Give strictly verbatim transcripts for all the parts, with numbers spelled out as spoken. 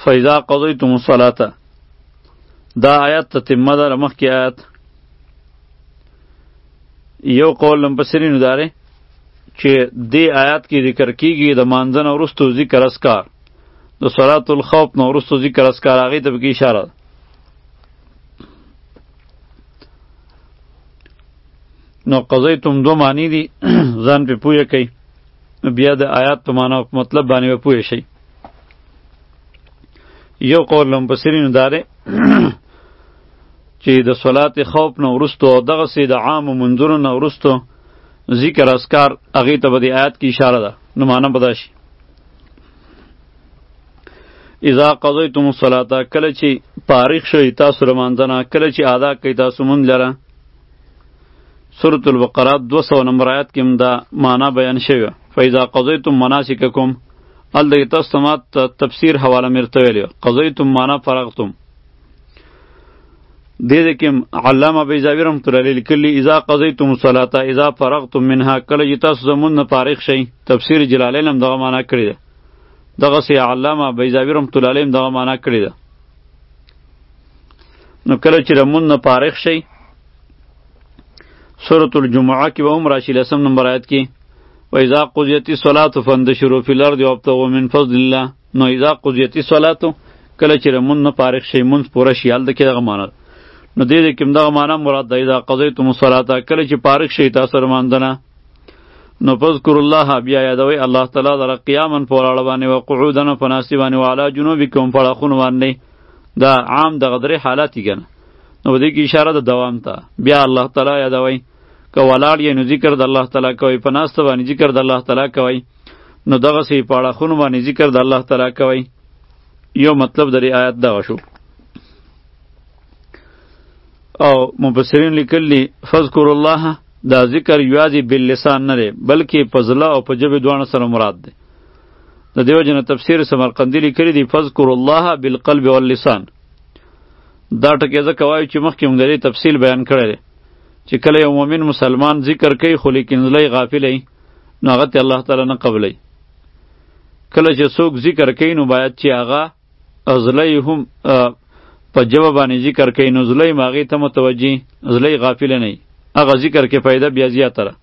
فاذا قضیتم الصلاة دا آیات تتمه ده مخکې آیات. یو قول لمپسرینو داره چې دې آیات کې ذکر کیږي د مانځه نه وروستو ذکر اسکار، د صلات الخوف نه وروستو ذکر اسکار، هغې ته پکې اشاره ده. نو قضیتم دو معنی دي، ځان پې پوهه کوي، بیا د آیات په معنا او مطلب باندې به پوه شئ. یو قول لمپسرینو داره چې د صلات خوف نه وروستو او دغسې د عامو منځونو نه وروستو ذکر اسکار، هغې ته به د آیات کې اشاره ده. نو معنا به دا شي اذا قضیتم الصلاة، کله چې فارغ شئ تاسو له مانځه نه، کله چې ادا کوئ تاسو مونځ لره. سورة البقره دو سوه نمبر آیات کې هم دا معنا بیان شوی. فاذا قضیتم مناسککم، هلته تاسو ته ما تفسیر حواله مې ورته ویلې وه. قضیتم معنا فرغتم. دې دې کې علامه بیضاوي رحمة الله علیه لیکلي اذا قضیتم الصلاة اذا فرغتم منها، کله چې تاسو زمونځ نه فارغ شئ. تفسیر جلالین هم دغه معنا کړې ده، دغسې علامه بیضاوي رحمة الله علیه هم دغه معنا کړې ده. نو کله چې لمونځ نه فارغ شئ، سورة الجمعه کې به هم راشي لسم نمبر آیت کې و اذا قضیت الصلاة فانتشروا فی الارض وابتغوا من فضل الله. نو اذا قضیت الصلاة، کله چې لمونځ نه فارغ شئ، مونځ پوره شي، هلته کې دغه معنا ده. نو دې دې کې هم دغه معنا مراد ده اذا قضیتم الصلاة، کله چې فارغ شئ تاسو له مانځه نه. نو فذکروا الله، بیا یادوئ الله تعالی لره قیاما په ولاړه باندې، و قعودا په ناستې باندې، و علی جنوبکم په اړخونو باندې. دا عام دغه درې حالات دي که نه. نو په دې کې اشاره ده دوام ته. بیا الله تعالی یادوئ، که ولاړ یې نو ذکر د الله تعالی کوئ، په ناسته باندې ذکر د الله تعالی کوئ، نو دغسې په اړخونو باندې ذکر د الله تعالی کوئ. یو مطلب د دې آیت دغه شو. او مفسرین لیکلی فذکر الله، دا ذکر یوازې باللسان نه دی، بلکې په زړه او په ژبې دواړو سره مراد دی. د دیو جن تفسیر سمرقندی لیکلی دی فذکر الله بالقلب واللسان. دا ټکی ځکه وایو چې مخکې موږ د دې تفصیل بیان کړی دی چې کله یو مؤمن مسلمان ذکر کوي خو لیکن زړه غافلی، نو هغه ته الله تعالی نه قبلی. کله چې څوک ذکر کوي نو باید چې هغه زړه هم په جواب باندې ذکر کوي، نو زړه یې هغې ته متوجه، زړه یې غافله نه وي، هغه ذکر کې فایده بیا زیاته ده.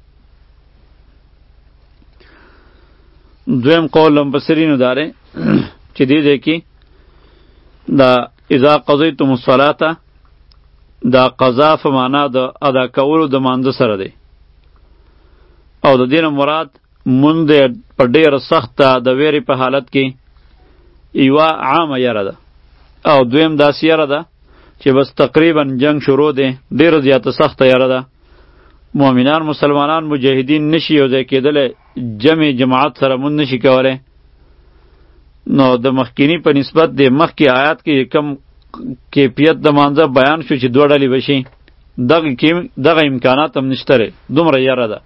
دویم قول مفسرینو داره چې دې ځای کې دا اذا قضیتم الصلاة، دا قضا په معنا د ادا کولو د مانځه سره دی، او د دې نه مراد مونږ په ډېره سخته د ویرې په حالت کې یوه عامه یره ده، او دویم داسې یره ده چې بس تقریبا جنگ شروع دی، ډېره زیاته سخته یره ده. مؤمنان مسلمانان مجاهدین نشي یو ځای کېدلی، جمع جماعت سره مونږ نشي کولی. نو د مخکینی په نسبت د مخکې آیات کې کم کیفیت د مانځه بیان شو چې دوه ډلې بشي، دغه دغه امکانات هم نشته دی، دومره یره ده.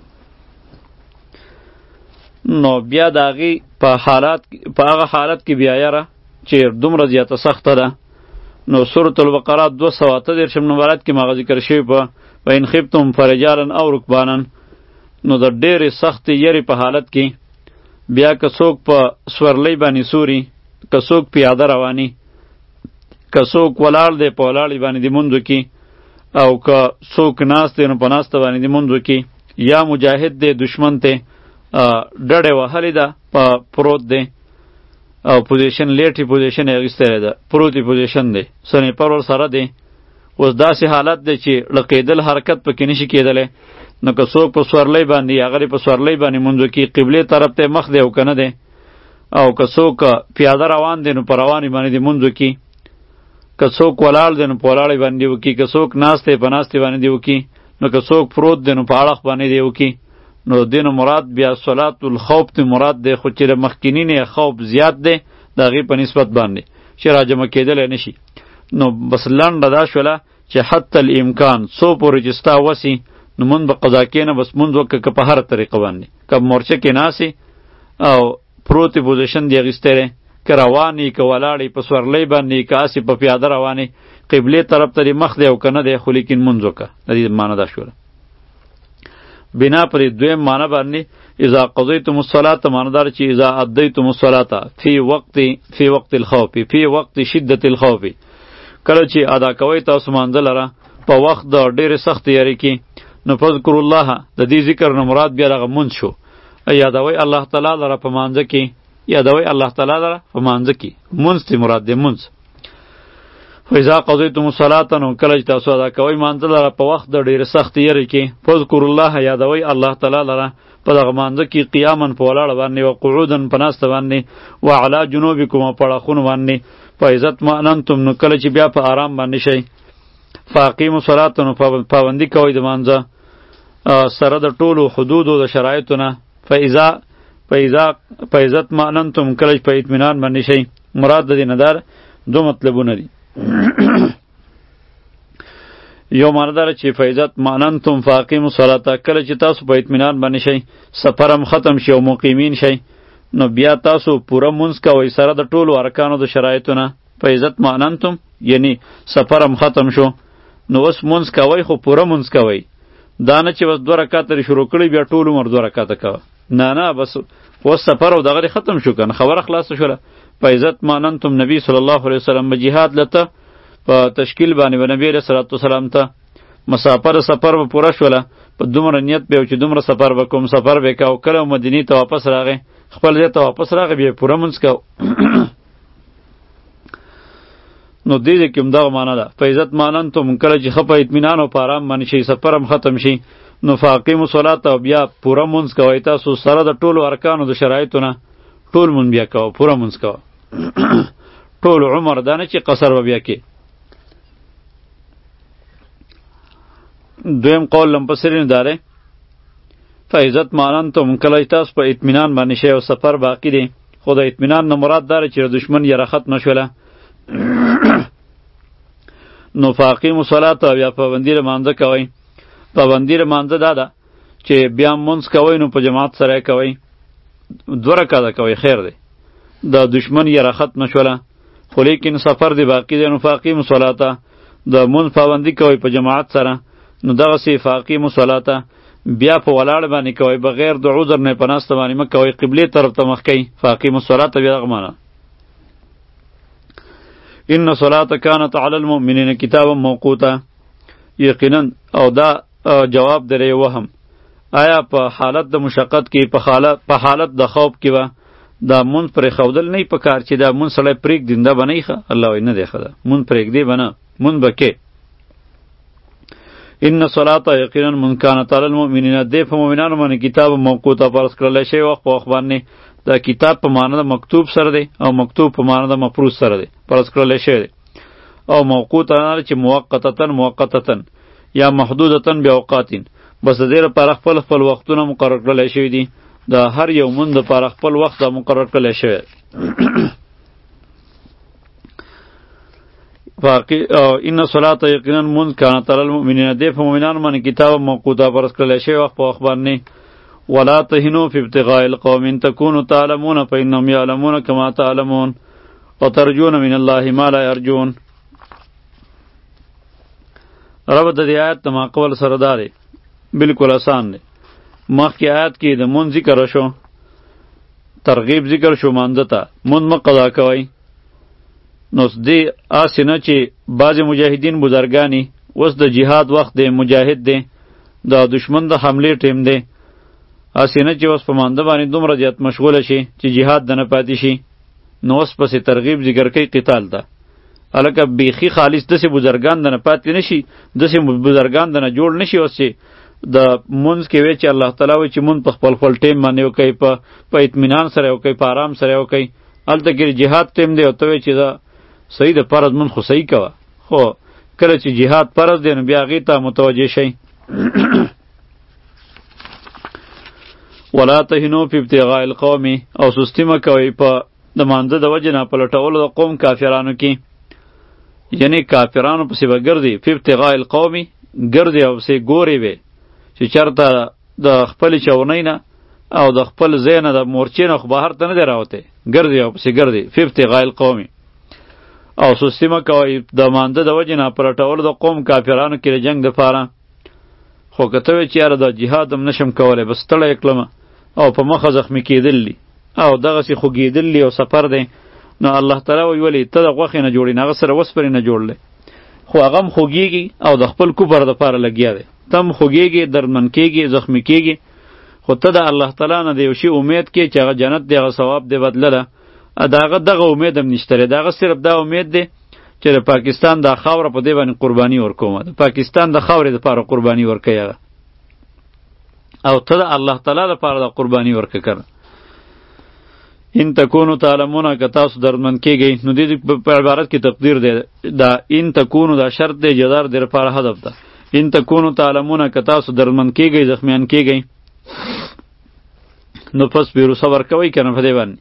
نو بیا د هغې په حالات په هغه حالت کې بیا یره چې دومره زیاته سخته ده. نو سورة البقره دو سوه اته دېرشم نمبر آیت کې هغه ذکر شوي په وان خفتم فرجالا او رکبانا. نو د ډېرې سختې یرې په حالت کې بیا که څوک په سورلۍ باندې سوري، که څوک پیاده رواني، که څوک ولاړ دی په ولاړې باندې د مونځ وکړي، او که څوک ناست دی نو په ناسته باندې د مونځ وکړي، یا مجاهد دی دشمن ته ډډې وهلې ده په پروت دی، او پوزیشن لیټي پوزیشن یې اخیستلی ده، پروتي پوزیشن دی، سنیپر ور سره دی. اوس داسې حالت دی چې لقیدل حرکت پکې نشي کېدلی. نو که څوک په سورلۍ باندې هغه په سورلۍ باندې مونځ وکړي، قبلې طرف ته مخ دی او که نه دی، او که څوک پیاده روان دی نو په روانې باندې دې مونځ وکړي، که څوک ولاړ دی نو په ولاړې باندې دې وکړي، که څوک ناست دی په ناستې باندې دې وکړي، نو که څوک پروت دی نو په اړخ باندې دې وکړي. نو دې نه مراد بیا صلات الخوف ته مراد دی، خو چې د مخکیني نه خوف زیات دی د هغې په نسبت باندې چې راجمع کېدلی نشي. نو بس لنډه دا شوله چې حتی الامکان څو پورې چې ستا وسي نو مونږ به قضا کېنه، بس مونځ وکړه، که په هره طریقه باندې، که مورچه کې ناسې او پروتې پوزیشن دې اخیستی دی، که روانې که ولاړې په سورلۍ باندې، که هسې په پیاده روانې، قبلې طرف ته دې مخ دی او که نه دی، خو لیکن مونځ وکړه. د دې معنی دا شوله. بنا پر دویم معنی باندې اذا قضیتم الصلاة ماندار چې اذا ادیتم الصلاة فی وقت فی وقت الخوف فی وقت شدت الخوف کله چې ادا کوي تاسو مانځه لره په وخت د ډېرې سختې یاري کې نو فذکر الله د دې ذکر نه مراد بیا هغه مونځ شو یادوي الله تعالی لره په مانځه کې یادوي الله تعالی لره په مانځه کې مونځ ته مراد دی مونځ فاذا قضیتم الصلاة نو کله چې تاسو ادا کوئ مانځه لره په وخت د ډېرې سختې یاري کې فذکر الله یادوي الله تعالی لره په دغه مانځه کې قیاما په ولاړه باندې و قعودا په ناسته باندې و علی جنوبکم په اړخونو باندې فاذا اطمأننتم نو کله چې بیا په آرام باندې شئ فاقیموا الصلاة نو پابندي کوئ د مانځه سره د ټولو حدودو د شرایطو نه فاذا فاذا فاذا اطمأننتم کله چې په اطمینان باندې شئ مراد د دې نه دار دو مطلبونه دي یو معنی داره چې فیضت معننتم فاقیموا الصلاة کله چې تاسو په اطمینان باندې شئ سفرم ختم شي او مقیمین شئ نو بیا تاسو پوره مونځ کوئ سره د ټولو ارکانو د شرایطو نه فیضت معننتم یعنی سفرم ختم شو نو اوس مونځ کوئ خو پوره مونځ کوئ دا نه چې بس دوه رکعته شروع کړئ بیا ټول عمر دوه رکعته کوه نه نه بس اوس سفر او دغه ختم شو کنه خبره خلاصه شوله فیضت معننتم نبی صلی الله علیه وسلم به جهاد لته په تشکیل باندې به نبی علیه صلوات والسلام ته مسافر سفر به پوره شوله په دومره نیت به چې دومره سفر به کوم سفر به کو کله مدینې ته واپس راغی خپل ځای ته واپس راغی بیا پوره مونځ کو نو دې دې کوم دغه معنا ده فیضت معننتم کله چې خپه اطمینان او په آرام باندې شي سفرم ختم شي نو فاقیموا الصلاة او بیا پوره مونځ کوئ تاسو سره د ټولو ارکانو د شرایطو نه ټول مونځ بیا کوه پوره مونځ کوه ټول عمر دا نه چې قصر به بیا کې دویم قول لمپسرین داره فیضت معننتم کله چې تاسو په اطمینان باندې شئ او سفر باقی دی خو د اطمینان نه مراد داره چې دشمن یې ختمه شوله نو فاقیموا الصلاة بیا پابندي لمانځه کوئ پابندي لمانځه دا ده چې بیا مونځ کوئ نو په جماعت سره یې کوئ دوه رکعته کوئ خیر دی د دشمن یې ختمه شوله خو لیکن سفر دی باقی دی نو فاقیموا الصلاة د مونځ پابندي کوئ په جماعت سره نو دغسې فاقیموا الصلاة بیا په ولاړ باندې کوئ بغیر د عذر نه په ناسته باندې مه کوئ قبلې طرف ته مخ کوئ فاقیموا الصلاة بیا دغه معنی ان صلاة کانت علی المؤمنین کتابا موقوتا یقینا او دا جواب درې وهم آیا په حالت د مشقت کې په حالت په حالت د خوف کې و دا مون پر خودل نه په کار چې دا مون سړی پریک دینده بنئ ښه الله وینه دی خدا مون پریک دی بنه مون بکې ان صلاة یقینا من کانت علی المؤمنین دی په مؤمنانو باندې کتاب موقوتا فرض کړل شوی وخت په وخت باندې دا کتاب په معنی د مکتوب سره دی او مکتوب په معنی د مفروض سره دی فرض کړل شوی دی او موقوتا نه چې موقتتن موقتتن یا محدودتن باوقاتین بس د دې لپاره خپل خپل وختونه مقرر کړل شوی دي دا هر یو مون د لپاره خپل وخت مقرر کړل شوی باقی ان صلاة یقینا من کانت علی المؤمنین دی په مؤمنانو باندې کتاب موقوتا فرض کړل شوی وخت په وخت باندې ولا تهنوا في ابتغاء القوم ان تكونوا تعلمون فانهم يعلمون كما تعلمون وترجون من الله ما لا يرجون رب د دې آیت ما قول سره داري بالکل آسان دی مخکې آیت کې د مون ذکر شو ترغیب ذکر شو مانځه ته مون مقضا کوي نو دې آسنه چې بعض مجاهدین بزرګانی اوس د جهاد وخت دی مجاهد دی د دشمن د حمله ټیم دی اسینه چې اوس په مانده باندې دومره زیات مشغوله شي چې جهاد دنه پاتې شي نو اوس پسې ترغیب ذکر کوي قتال ته الکه بیخي خالص دسې بزرګان دنه پاتې نشي دسې بزرګان دنه جوړ نشي اوس چې د مونځ کې وی چې الله تعالی وی چې مون په خپل خپل ټیم باندې وکي په په اطمینان سره وکي په آرام سره وکي الته کې جهاد ټیم دی او ته وی چې دا صحیح د فرض مون خو صحیح کوه خو کله چې جهاد فرض دی نو بیا هغې ته متوجه شئ ولا تهنوا فی ابتغاء القوم او سستی مه کوئ په د مانځه د وجې نه په لټولو د قوم کافرانو کې یعنی کافرانو پسې به ګرځي فی ابتغاء القوم ګرځي او پسې ګورې وې چې چېرته د خپلې چونۍ نه او د خپل ځای نه د مورچې نه خو بهر ته نه دی راوتی ګرځي او پسې ګرځي فی ابتغاء القوم او سستی مه کوئ د مانځه د وجې نه په لټولو د قوم کافرانو کې د جنګ دپاره خو که ته وې چې یاره دا جهاد هم نشم کولی بس ستړی کړمه او په مخه زخمی کېدل دي او دغسې خوږېدل دي او سفر دی، نو الله تعالی وایي ولې ته د غوښې نه جوړې نه، هغه سره وسپرې نه جوړ دی، خو هغه هم خوږېږي او د خپل کفر دپاره لګیا دی. ته هم خوږېږې، دردمن کېږي، زخمی کېږي، خو ته د الله تعالی نه د یو شي امید کې چې هغه جنت دی، هغه ثواب دی، بدله ده. د هغه دغه امید هم نشته دی، د هغه صرف دا امید دی چې د پاکستان دا خاوره په دې باندې قرباني ورکوم، د پاکستان د خاورې دپاره قرباني ورکوي هغه، او ته د الله تعالی دپاره د قرباني ورکه کړه. ان تکونو تعلمون که تاسو دردمن کېږئ، نو دې په عبارت کې تقدیر دی، دا ان تکونو دا شرط دی، جدار دی لپاره هدف ده. ان تکونو تعلمون که تاسو دردمن کېږئ، زخمیان کېږئ، نو پس بیرو صبر کوئ که نه په دې باندې.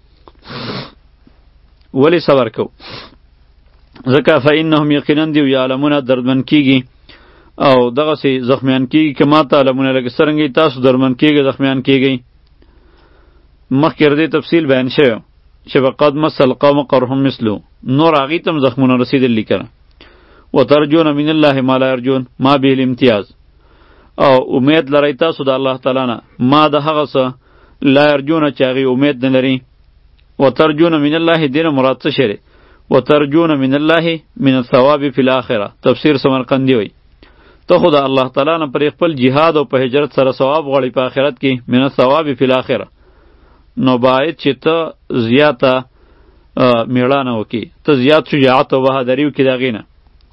ولی صبر کو؟ ځکه فإنهم یقینا دیو یعلمون دردمن کېږي او دغسې زخمیان کېږي که ما تعلمون لکه څرنګه تاسو دردمن کېږئ زخمیان کېږئ. مخکې د دې تفصیل بیان شوی چې فقد مس القوم قرهم مثلو، نور هغې ته هم زخمونه رسېدلي که نه. وترجون من الله ما لا یرجون ما به الامتیاز، او امید لرئ تاسو د الله تعالی نه ما د هغه څه لا یرجونه چې هغې امید نه لري. وترجون من الله دین مراد څه شی دی؟ وترجون من الله من الثواب فی الاخره، تفسیر سمرقندی وی ته خو د الله تعالی نه پر خپل جهاد او په هجرت سره ثواب غواړئ په آخرت کې، من الثواب فی الاخره، نو باید چې ته زیاته میړانه وکړي، ته زیات شجاعت او بهادري وکړي د هغې نه.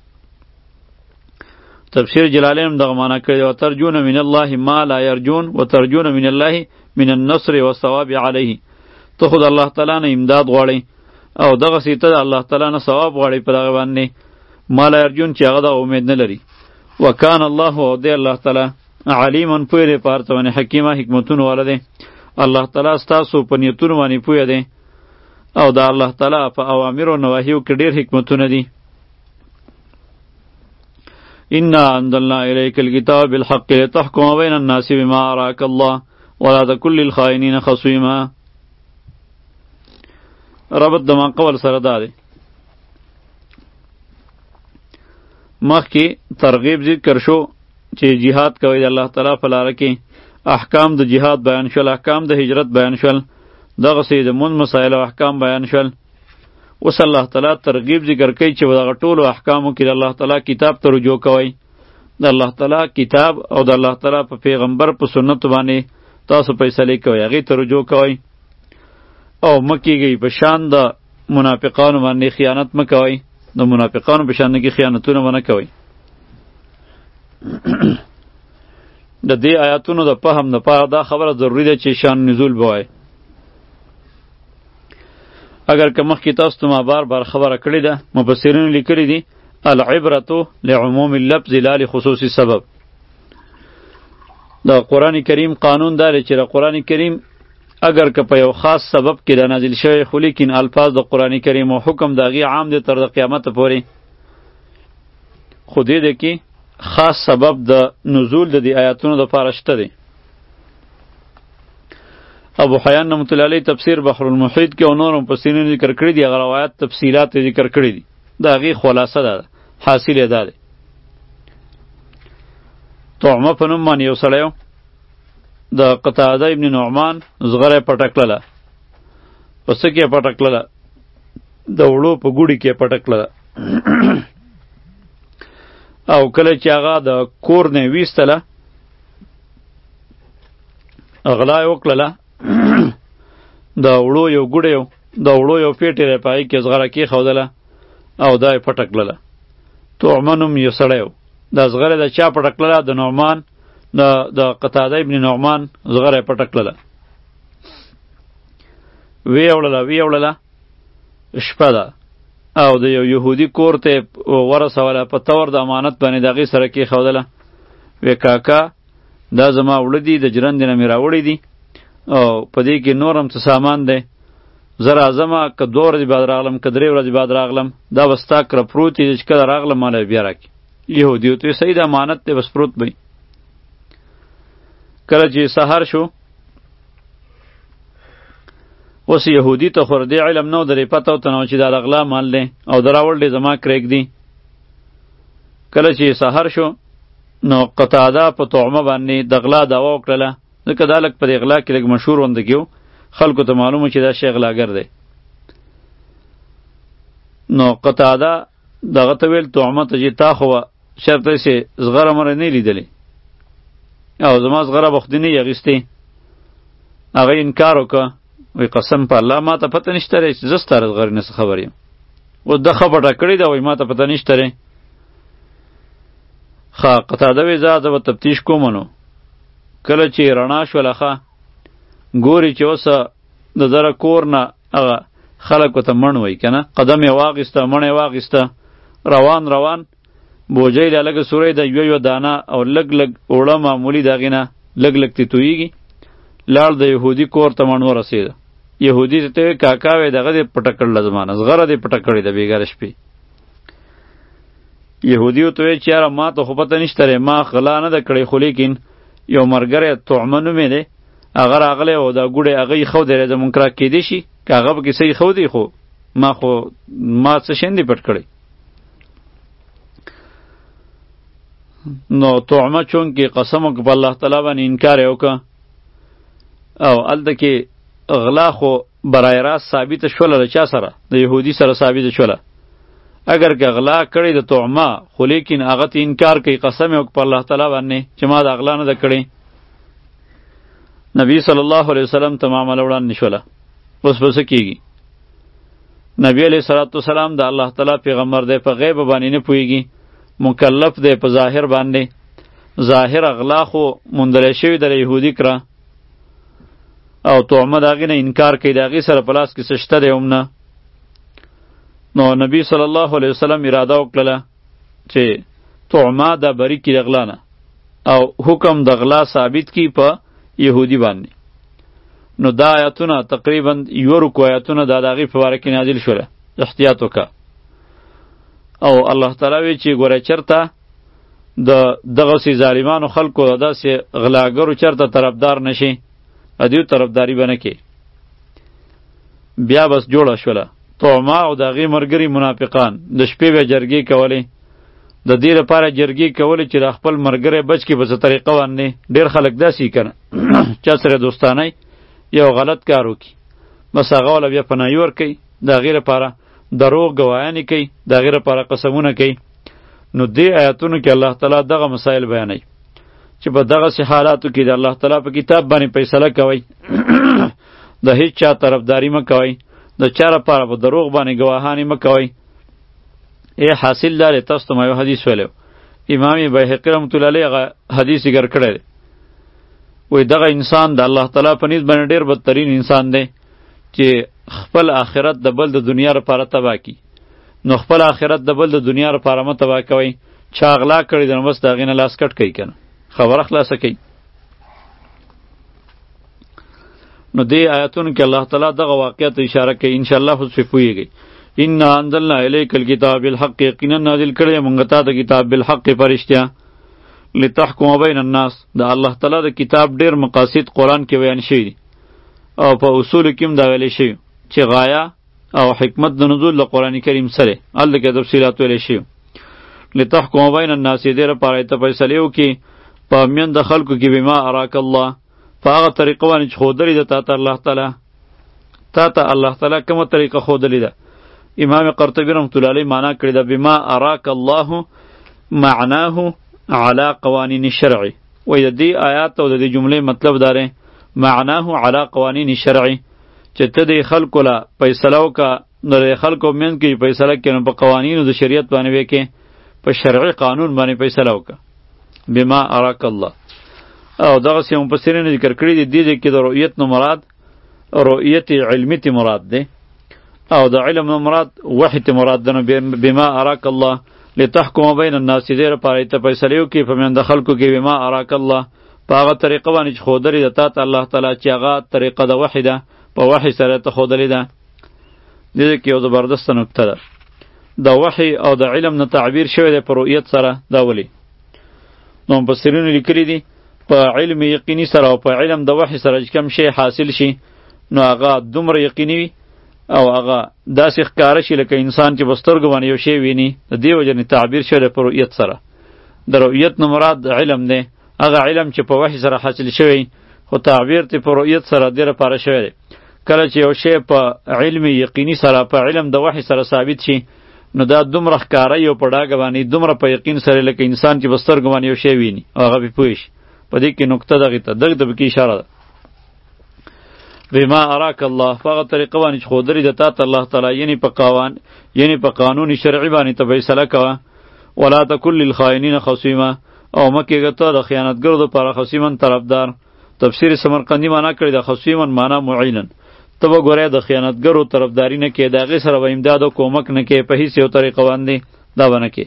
تفسیر جلالین هم دغه معنا کړی، وترجون من الله ما لا یرجون وترجون من الله من النصر والثواب علیه، ته خو د الله تعالی نه امداد غواړئ او دغسې ته د الله تعالی نه ثواب غواړئ په دغه باندې ما لا یرجون چې هغه د امید نه لري. وکان الله او دی الله تعالی علیما پوه دی په هر څه باندې، حکیمه حکمتونه والا دی. الله تعالی ستاسو په نیتونو باندې پوه دی او د الله تعالی په اوامرو او نواهیو کې ډېر حکمتونه دي. انا انزلنا الیک الکتاب بالحق لتحکم بین الناس بما اراک الله ولا تکن للخائنین خصیما. ربط د ما قول سره دا دی، مخکې ترغیب ذکر شو چې جهاد کوي د الله تعالی په لاره کې، احکام د جهاد بیان شول، احکام د هجرت بیان شول، دغسې د مون مسایل او احکام بیان شول. اوس الله تعالی ترغیب ذکر کوي چې دغه ټولو احکامو کې د الله تعالی کتاب ته رجوع کوئ، د الله تعالی کتاب او د الله تعالی په پیغمبر په سنت باندې تاسو فیصلې کوئ، هغې ته رجوع کوئ او مه کېږئ په شان د منافقانو باندې خیانت مه کوئ، د منافقانو په شان کې خیانتونه ونه کوئ. د دې آیاتونو د فهم دپاره دا خبره ضروری ده چې شان نزول بوای. اگر که مخکې تاسو ته ما بار بار خبره کړې ده، مفسرینو لیکلي دي العبرة لعموم اللفظ لا لخصوص سبب. د قرآن کریم قانون دا دی چې د قرآن کریم اگر که په یو خاص سبب کې دا نازل شوی، خو لیکن الفاظ د قرآن کریم او حکم د هغې عام دی تر د قیامت پورې، خو دې دی کې خاص سبب د نزول د دې آیاتونو دپاره شته دی. ابو حیان رحمت الله علیه تفسیر بحر المحیط کې او نور مفسرین ذکر کړي دي، هغه روایات تفصیلات ذکر کړي دي، د هغې خلاصه ده، حاصل یې دا دی. طعمه په نوم باندې یو سړی و، د قتاده ابن نعمان زغره یې پټه کړله، په څه کې یې پټه کړله؟ د وړو په ګوډي کې یې پټه کړله. او کله چې هغه د کور نه یې ویستله، غلا یې وکړله، د وړو یو ګوډی و، د وړو یو پیټ یې په هغې کې زغره کېښودله او دا یې پټه کړله. طعمه نوم یو سړی و، دا زغره د چا پټه کړله؟ د نعمان د د قتاده ابن نعمان زغره یې پټه کړله. ویې وړله ویې وړله شپه ده او د یو یهودي کور ته یې ورسوله، په طور د امانت باندې د هغې سره کېښودله. وی کاکا دا زما وړه دي، د جرندې نه مې راوړی دي او په دې کې نور هم څه سامان دی، زه راځمه که دوه ورځې بعد راغلم که درې ورځې بعد راغلم، دا به ستا کره پروت دی، چې کله راغلم ماله بیا راکړي. یهودي ورته ویل صحیح ده، امانت دی، بس پروت به. کله چې سهار شو، اوس یهودي ته خو د دې علم نه و، د دې پته ورته نه وه چې دا د غلا مال دی او د راوړ دی زما کرېږدي. کله چې سهار شو، نو قتاده په طعمه باندې د غلا دعوه وکړله، ځکه دا لږ په دې اغلا کې لږ مشهور ونده کې و، خلکو ته معلومه چې دا شی اغلاګر دی. نو قتاده دغه ته ویل طعمه ته چې تا خو شرط یې چې زغره مره نه لیدلی او زما زغره به خودي نه یې اخیستې. هغه انکار وکړه، وایي قسم په الله ما ته پته نشته دی چې زه ستا د زغرې نه څه خبر یم. اوس ده ښه پټه کړې ده، وایي ما ته پته نشته دی. ښه قتاده وایي زه زه به تفتیش کوم. نو کله چې رڼا شوله ښه ګوري چې اوس د زره کور نه هغه خلک ورته مڼ وایي که نه، قدم یې واخیسته، مڼ یې واخیسته، روان روان بوجۍ له لږه سوری ده، یو یو دانه او لږ لږ اوړه معمولي د هغې نه لږ لږ ترې تویېږي. لاړ د یهودي کور ته مڼ ورسېده. یهودي ته وایي کاکا وایي دغه دې پټه کړله زما نه، زغره دې پټه کړې ده بېګاره شپې. یهودي ورته وایي چې یاره ما ته خو پته نشته دی، ما غلا نه ده کړې، خو لیکن یو ملګری طعمه نومې دی هغه راغلی او دا ګوډی هغه یې ښودی دی، زمونږ کراک کیدی شي که هغه پکې څه یې ښودی، خو ما خو ما څه شین دی پټ کړی. نو طعمه چونکې قسم وکړ په الله تعالی باندې انکار یې وکړه او هلته کې غلا خو برای راست ثابته شوله له چا سره؟ د یهودي سره ثابته شوله. اگر که غلا کړې د طعمه خو لیکن هغه ته انکار کوي، قسم یې وکړ په الله تعالی باندې چې ما د غلا نه ده کړې. نبی صلی الله علیه وسلم ته معامله وړاندې شوله. اوس به څه کېږي؟ نبی علیه صلات وسلام د الله تعالی پیغمبر دی، په غیب باندې نه پوهېږي، مکلف دی په ظاهر باندې. ظاهر غلا خو موندلی شوي د یهودي کړه او طعمه د هغې نه انکار کوي، د هغې سره په لاس کې څه شته دی هم نه. نو نبی صلی الله علیه وسلم اراده وکړله چې طعمه دا بری کړي د غلا نه او حکم د غلا ثابت کړي په یهودي باندې. نو دا آیاتونه تقریبا یو رکو آیاتونه دا د هغې په باره کې نازل شوله، احتیاط وکړه. او الله تعالی وی چې ګوره چرته د دغسې ظالمانو خلکو د داسې غلاګرو چرته طرفدار نشي، ادیو طرفداري به نه کې. بیا بس جوړه شوله طعمه او د هغې ملګري منافقان د شپې به جرګې کولې، د دې لپاره جرګې کولې چې د خپل ملګری بچ کې په څه طریقه باندې. ډېر خلک داسې یي که نه چا سره دوستانۍ یو غلط کار وکړي بس هغه والا بیا پناهي ورکوي، د هغې لپاره دروغ ګوایانې کوي، د هغې لپاره قسمونه کوي. نو دې آیاتونو کې الله تعالی دغه مسایل بیانوي چې په دغسې حالاتو کې د الله تعالی په کتاب باندې فیصله کوئ د هیڅ چا طرفداري مه کوئ، د چا لپاره په دروغ باندې ګواهانې مه کوئ. ای حاصل دار تاسو ته ما یو حدیث ویلی، امام بیهقي رحمت الله علیه هغه حدیث ذکر کړی دی. وایي دغه انسان د الله تعالی په نسبت باندې ډېر بدترین انسان دی چې خپل آخرت د بل د دنیا لپاره تباه کړي. نو خپل آخرت د بل د دنیا لپاره مه تباه کوئ. چا غلا کړې ده نو بس د هغې نه لاس کټ کوي که نه، خبره خلاصه کوي. نو دې آیاتونو کې الله تعالی دغه واقعیت اشاره کوي، انشاءالله اوس پرې پوهېږئ. انا انزلنا الیک الکتاب بالحق، یقینا نازل کړی مونږ تا ته کتاب بالحق په رښتیا، لتحکم بین الناس. د الله تعالی د کتاب ډېر مقاصد قرآن کې بیان شوي دي او په اصولو کې هم دا ویلی شوي چې غایه او حکمت د نزول د قرآن کریم سره هلته کې تفصیلات ویلی شوي. لتحکم بین الناس دې لپاره ته فیصلې وکړي په میان د خلکو کې بما اراک الله، په هغه طریقه باندې چې ښودلې ده تا ته الله تعالی. تا ته الله تعالی کومه طریقه ښودلې ده؟ امام قرطبي رحمت الله علیه معنا کړې ده بما اراک الله معناه علی قوانین الشرع. وایي د دې آیات او د دې جملې مطلب دا دی معناه علی قوانین الشرع، چې ته د خلکو له فیصله وکړه، نو د خلکو منځ کې فیصله کړې نو په قوانینو د شریعت باندې وکړې، په شرعي قانون باندې فیصله وکړه بما اراک الله. او دغسې مفسرین ذکر کړي دي دې کې د رؤیت نه مراد رؤیت علمي ته مراد دی او د علم نه مراد وحی ته مراد ده. نو بما اراک الله لتحکم بین الناس دې لپاره ته فیصلې وکړي په میان د خلکو کې بما اراک الله، په هغه طریقه باندې چې ښودلې ده تا ته الله تعالی چې هغه طریقه د وحی ده، په وحی سره ته ښودلې ده. دې کې یو زبردسته نکته ده، د وحی او د علم نه تعبیر شوی دی په رؤیت سره. دا ولې؟ نو مفسرینو لیکلي دي په علم یقیني سره او په علم د وحی سره چې کوم شی حاصل شي نو هغه دومره یقیني وي او هغه داسې ښکاره شي لکه انسان چې په سترګو باندې یو شی ویني. د دې وجې نه تعبیر شوی دی په رؤیت سره. د رؤیت نه مراد علم دی، هغه علم چې په وحی سره حاصل شوی خو تعبیر تی په رؤیت سره دې لپاره شوی دی کله چې یو شی په علم یقیني سره په علم د وحی سره ثابت شي نو دا دومره ښکاره یو په ډاګه باندې دومره په یقین سره لکه انسان چې په سترګو باندې یو شی ویني او هغه پې پوه شي په دې کې نکته دغې ته دغې ته پکې اشاره ده بما اراک الله په هغه طریقه باندې چې ښودلي ده تا ته الله تعالی یعنې په قوان یعنې په قانون شرعي باندې ته فیصله کوه ولا تکن للخائنین خصیما او مه کېږه ته د خیانتګرو دپاره خصیما طرفدار تفسیر سمرقندي معنا کړې ده خصیما معنا معینا ته به ګورې د خیانتګرو طرفداري نه کې د هغې سره به امداد او کومک نه کې په هیڅ یو طریقه باندې دا به نه کې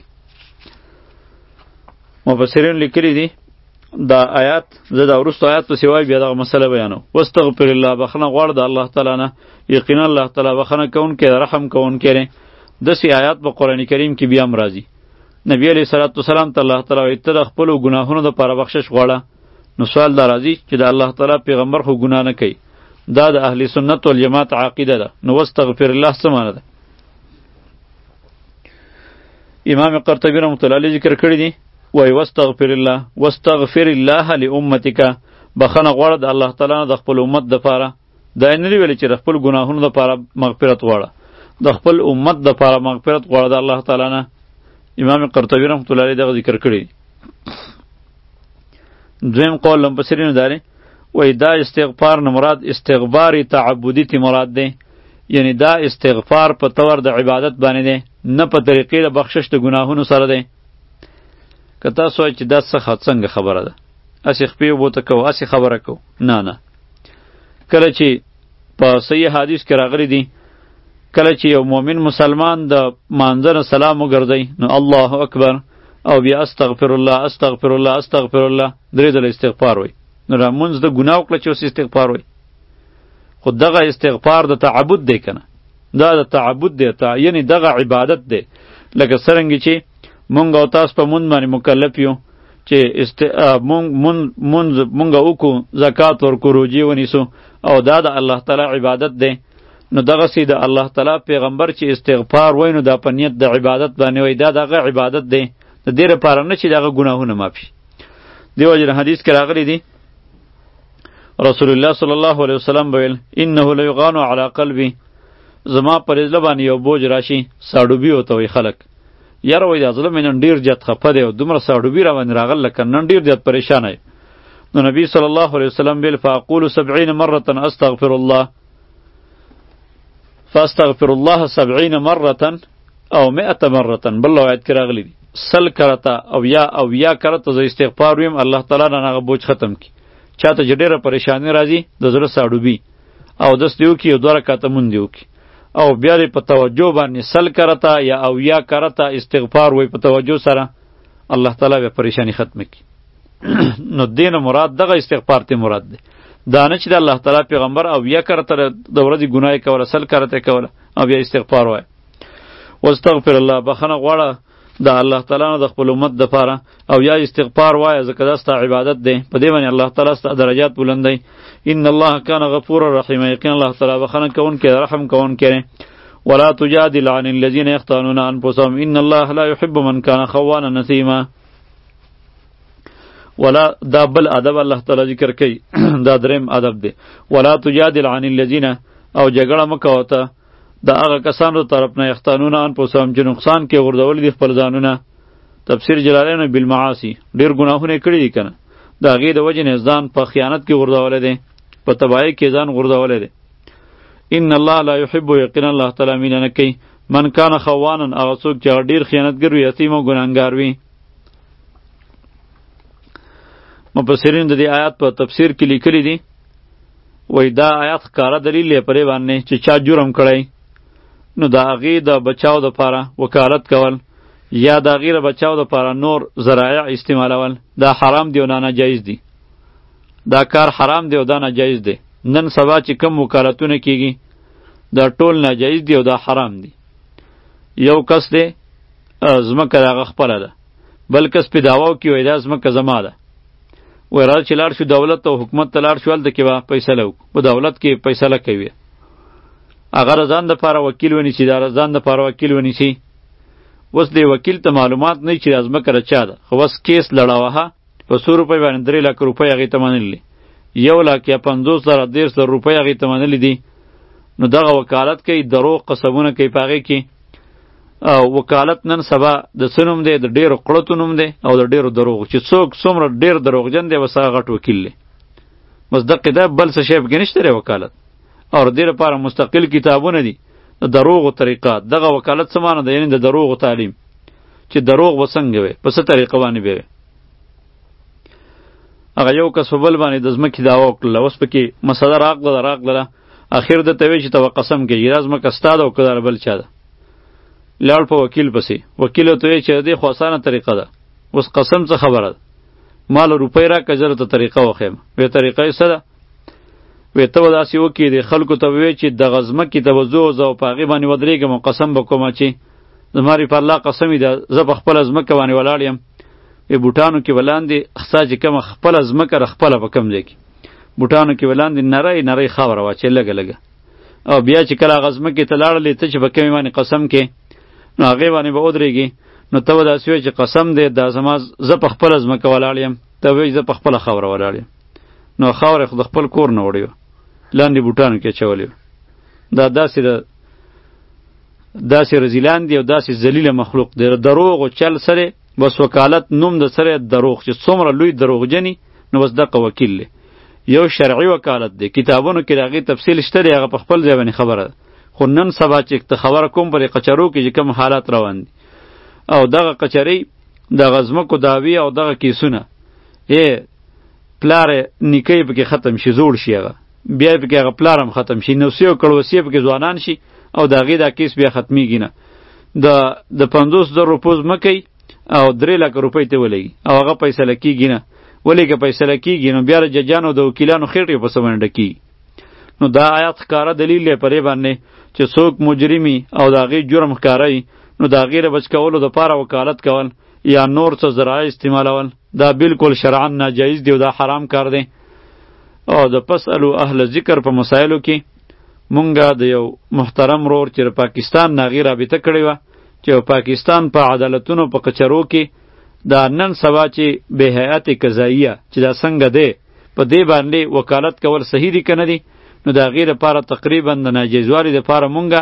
مفسرین لیکلي دي دا آیات زه دا وروستو آیات پسې وایي بیا دغه مسله بیانو واستغفر الله بخښنه غواړه د الله تعالی نه یقینا الله تعالی بخښنه کوونکی رحم کوونکی دی داسې آیات په قرآن کریم کې بیا هم راځي نبی علیه صلات وسلام ته الله تعالی وایي ته د خپلو ګناهونو دپاره بخشش غواړه نو سوال دا راځي چې د الله تعالی پیغمبر خو ګناه نه کوي دا د اهل سنت والجماعت عقیده ده نو واستغفر الله څه معنی ده امام قرطبي رحمة الله علیه ذکر کړی دی وای واستغفر الله واستغفر الله لامتک بخنه غواړه د الله تعالی نه د خپل امت دپاره دا نه دی ویلي چې د خپل ګناهونو دپاره مغفرت غواړه د خپل امت دپاره مغفرت غواړه د الله تعالی نه امام قرطبي رحمة الله علیه دغه ذکر کړی دویم قول لمپسرینو داره وای دا استغفار نه مراد استغفار تعبدی تی مراد دی یعنی دا استغفار په طور د عبادت باندې دی نه په طریقې د بخشش د ګناهونو سره دی که تاسو وایئ چې دا څه څنګه خبره ده هسې خپې اوبو ته کوو هسې خبره کوو نه نه کله چې په صحیح حدیث کې راغلی دي کله چې یو مؤمن مسلمان د مانځه نه سلام وګرځوي نو الله اکبر او بیا استغفر الله استغفر الله استغفر الله درې ځله استغفار وایي نو رامونځ د ګناه وکړه چې اوس استغفار وایي خو دغه استغفار د تعبد دی که نه دا د تعبد دی یعنی دغه عبادت دی لکه څرنګه چې مونږ او تاسو په مونږ باندې مکلف یو چې است مونږ مونږ مونږ وکړو زکات ورکړو روجې ونیسو او دا د الله تعالی عبادت دی نو دغسې د الله تعالی پیغمبر چې استغفار وایي نو دا په نیت د عبادت باندې وایي دا دغه عبادت دی د دې لپاره نه چې دغه ګناهونه معاف شي دې وجې نه حدیث کې راغلی دی رسول الله صلی الله علیه وسلم ویل انه لیغان علی قلبی زما پر زړه باندې یو بوج راشي ساډوبي ورته وایي خلک یاره وایي دا زړه مې نن ډېر زیات خفه دی او دومره ساډوبي را باندې راغل لکه نن ډېر زیات پریشانه یم نو نبی صلی الله علیه وسلم ویل فاقول سبعین مرة استغفر الله فاستغفر الله سبعین مرة او مئة مرة بل روایت کې راغلی دی سل کرته او یا او یا کرته زه استغفار ویم الله تعالی نه هغه بوج ختم کی چاته چې ډېره پریشاني راځي د زړه ساډوبي او دست دی وکړي او دوه رکعته مونځ دی وکړي او بیا دې په توجه باندې سل کرته یا او یا کرته استغفار وای په توجه سره الله تعالی به پریشانی ختم کړي نو دینه مراد دغه استغفار ته مراد دی دا نه چې د الله تعالی پیغمبر او یا کرته د ورځې ګناه کوله سل کرته کوله او بیا استغفار وای واستغفر الله بخنه غواړه د الله تعالی نه د خپل امت دپاره او یا استغفار وایه ځکه دا ستا عبادت دی په دې باندې الله تعالی ستا درجات بلندوي ان الله کان غفورا رحیما یقینا الله تعالی بخښنه کوونکی رحم کوونکی دی ولا تجادل عن الذین یختانون انفسهم ان الله لا يحب من کان خوانا نثیما ولا دا بل ادب الله تعالی ذکر کوي دا دریم ادب دی ولا تجادل عن الذین او جګړه مه کوه ته د هغه کسانو طرف نه یختانونه انفسهم چې نقصان کې غورځولي دي خپل ځانونه تفسیر جلالین بالمعاصی ډېر ګناهونه کړي دي که نه د هغې د وجې نه ځان په خیانت کې غورځولی دی په تباهۍ کې ځان غورځولی دی ان الله لا يحب یقینا الله تعالی مینه نه کوي من کان خوانا هغه څوک چې هغه ډېر خیانتګر وي یتیم او ګناهګار وي مفسرین د دې آیات په تفسیر کې لیکلي دي وایي دا آیات ښکاره دلیل دی پرې باندې چې چا جرم کړی نو د هغې د بچاو دپاره وکالت کول یا د هغې د بچاو دپاره نور ذرایع استعمالول دا حرام دی او دا ناجایز دی دا کار حرام دی او دا ناجایز دی نن سبا چې کم وکالتونه کیږي دا ټول ناجایز دی او دا حرام دی یو کس دی ځمکه د هغه خپله ده بل کس پې دعوا وکړي وایي دا ځمکه زما ده وایي راځه چې لاړ شو دولت او حکومت ته لاړ شو هلته کې به فیصله وکړو په دولت کې فیصله کوي هغه رضان دپاره وکیل ونیسي دا رضان دپاره وکیل ونیسي اوس دې وکیل ته معلومات نه وي چې دا ځمکه د چا ده خو بس کیس لړاوه په څو روپۍ باندې درې لکه روپۍ هغې ته منلې یو لاک یا پنځوس زره دېرش زره روپۍ هغې ته منلي دي، نو دغه وکالت کوي، دروغ قسمونه کوي په هغې کې. او وکالت نن سبا د څه نوم دی؟ د ډېرو قړتو نوم دی او د ډېرو دروغو، چې څوک څومره ډېر دروغجن دی بس هغه غټ وکیل دی. بس دقې ده، بل څه شی پکې نشته دی وکالت. او دې لپاره مستقل کتابونه دي د دروغو طریقات. دغه وکالت څه معنی ده؟ یعنې د دروغو تعلیم، چې دروغ به څنګه وي، په څه طریقه باندې به وي. هغه یو کس په بل باندې د ځمکې دعوه وکړله، اوس پکې مسله راغله راغله اخر درته وایي چې ته به قسم کوې دا ځمکه ستا ده او که دا بل چا ده. لاړ په وکیل پسې، وکیل ورته وایي چې د دې خو اسانه طریقه ده، اوس قسم څه خبره ده، مال روپۍ راکړه زه درته طریقه وښیم. وایي طریقه یې څه ده؟ وایي ته به داسې وکړې د خلکو ته به وایې چې دغه ځمکې ته به ځو زه په هغې باندې ودرېږم او قسم به کومه چې زما په الله قسم وي زه په خپله ځمکه باندې ولاړ یم. وایي بوټانو کې به لاندې ستا چې کومه خپله ځمکه ده خپله په کوم ځای کې بوټانو کې به لاندې نری نری خاوره واچوې لږه لږه، او بیا چې کله هغه ځمکې ته لاړلې ته چې په کومې باندې قسم کې نو هغې باندې به ودرېږي، نو ته به داسې وایې چې قسم دی دا زما زه په خپله ځمکه ولاړ یم، ته به وایي زه په خپله خاوره ولاړ یم. نو خاوره خو د خپل کور نه وړې وه، لاندې بوټانو کې اچولې وه. دا داسې د داسې رزیلان دي او داسې ذلیله مخلوق دی. دروغو چل سره بس وکالت نوم د سره دروغ، چې څومره لوی دروغجني نو بس دغه وکیل دی. یو شرعي وکالت دی، کتابونو کې د هغې تفصیل شته دی، هغه په خپل ځای باندې خبره ده. خو نن سبا چې ته خبره کوم په قچرو کې چې کوم حالات روان دي او دغه قچرۍ دغه ځمکو دعوې او دغه کیسونه ای پلار نیکۍ پکې ختم شي، زوړ شي، هغه بیا پکې هغه پلار هم ختم شي، نوسي او کړوسي پکې ځوانان شي او د هغې دا کیس بیا ختمیږي نه. د د پنځوس زره روپو ځمکۍ او درې لکه روپۍ ته ولګي او هغه فیصله کېږي نه. ولې که فیصله کېږي نو بیا د ججانو د وکیلانو خېټې په څه باندې ډکېږي. نو دا آیات ښکاره دلیل دی په دې باندې چې څوک مجرمي او د هغې جرم ښکاره وي نو د هغې د بچ کولو دپاره وکالت کول یا نور څه ذرایع استعمالول دا بالکل شرعا ناجایز دی او دا حرام کار دی. او د پسالو اهل ذکر په مسایلو کې مونږه د یو محترم رور چې د پاکستان نه هغې رابطه کړې وه چې پاکستان په عدالتونو په کچرو کې دا نن سبا چې بې هیئت قضاییه چې دا څنګه دی په دې باندې وکالت کول صحیح دی که نه دی، نو د هغې لپاره تقریبا د ناجیزوالي دپاره مونږه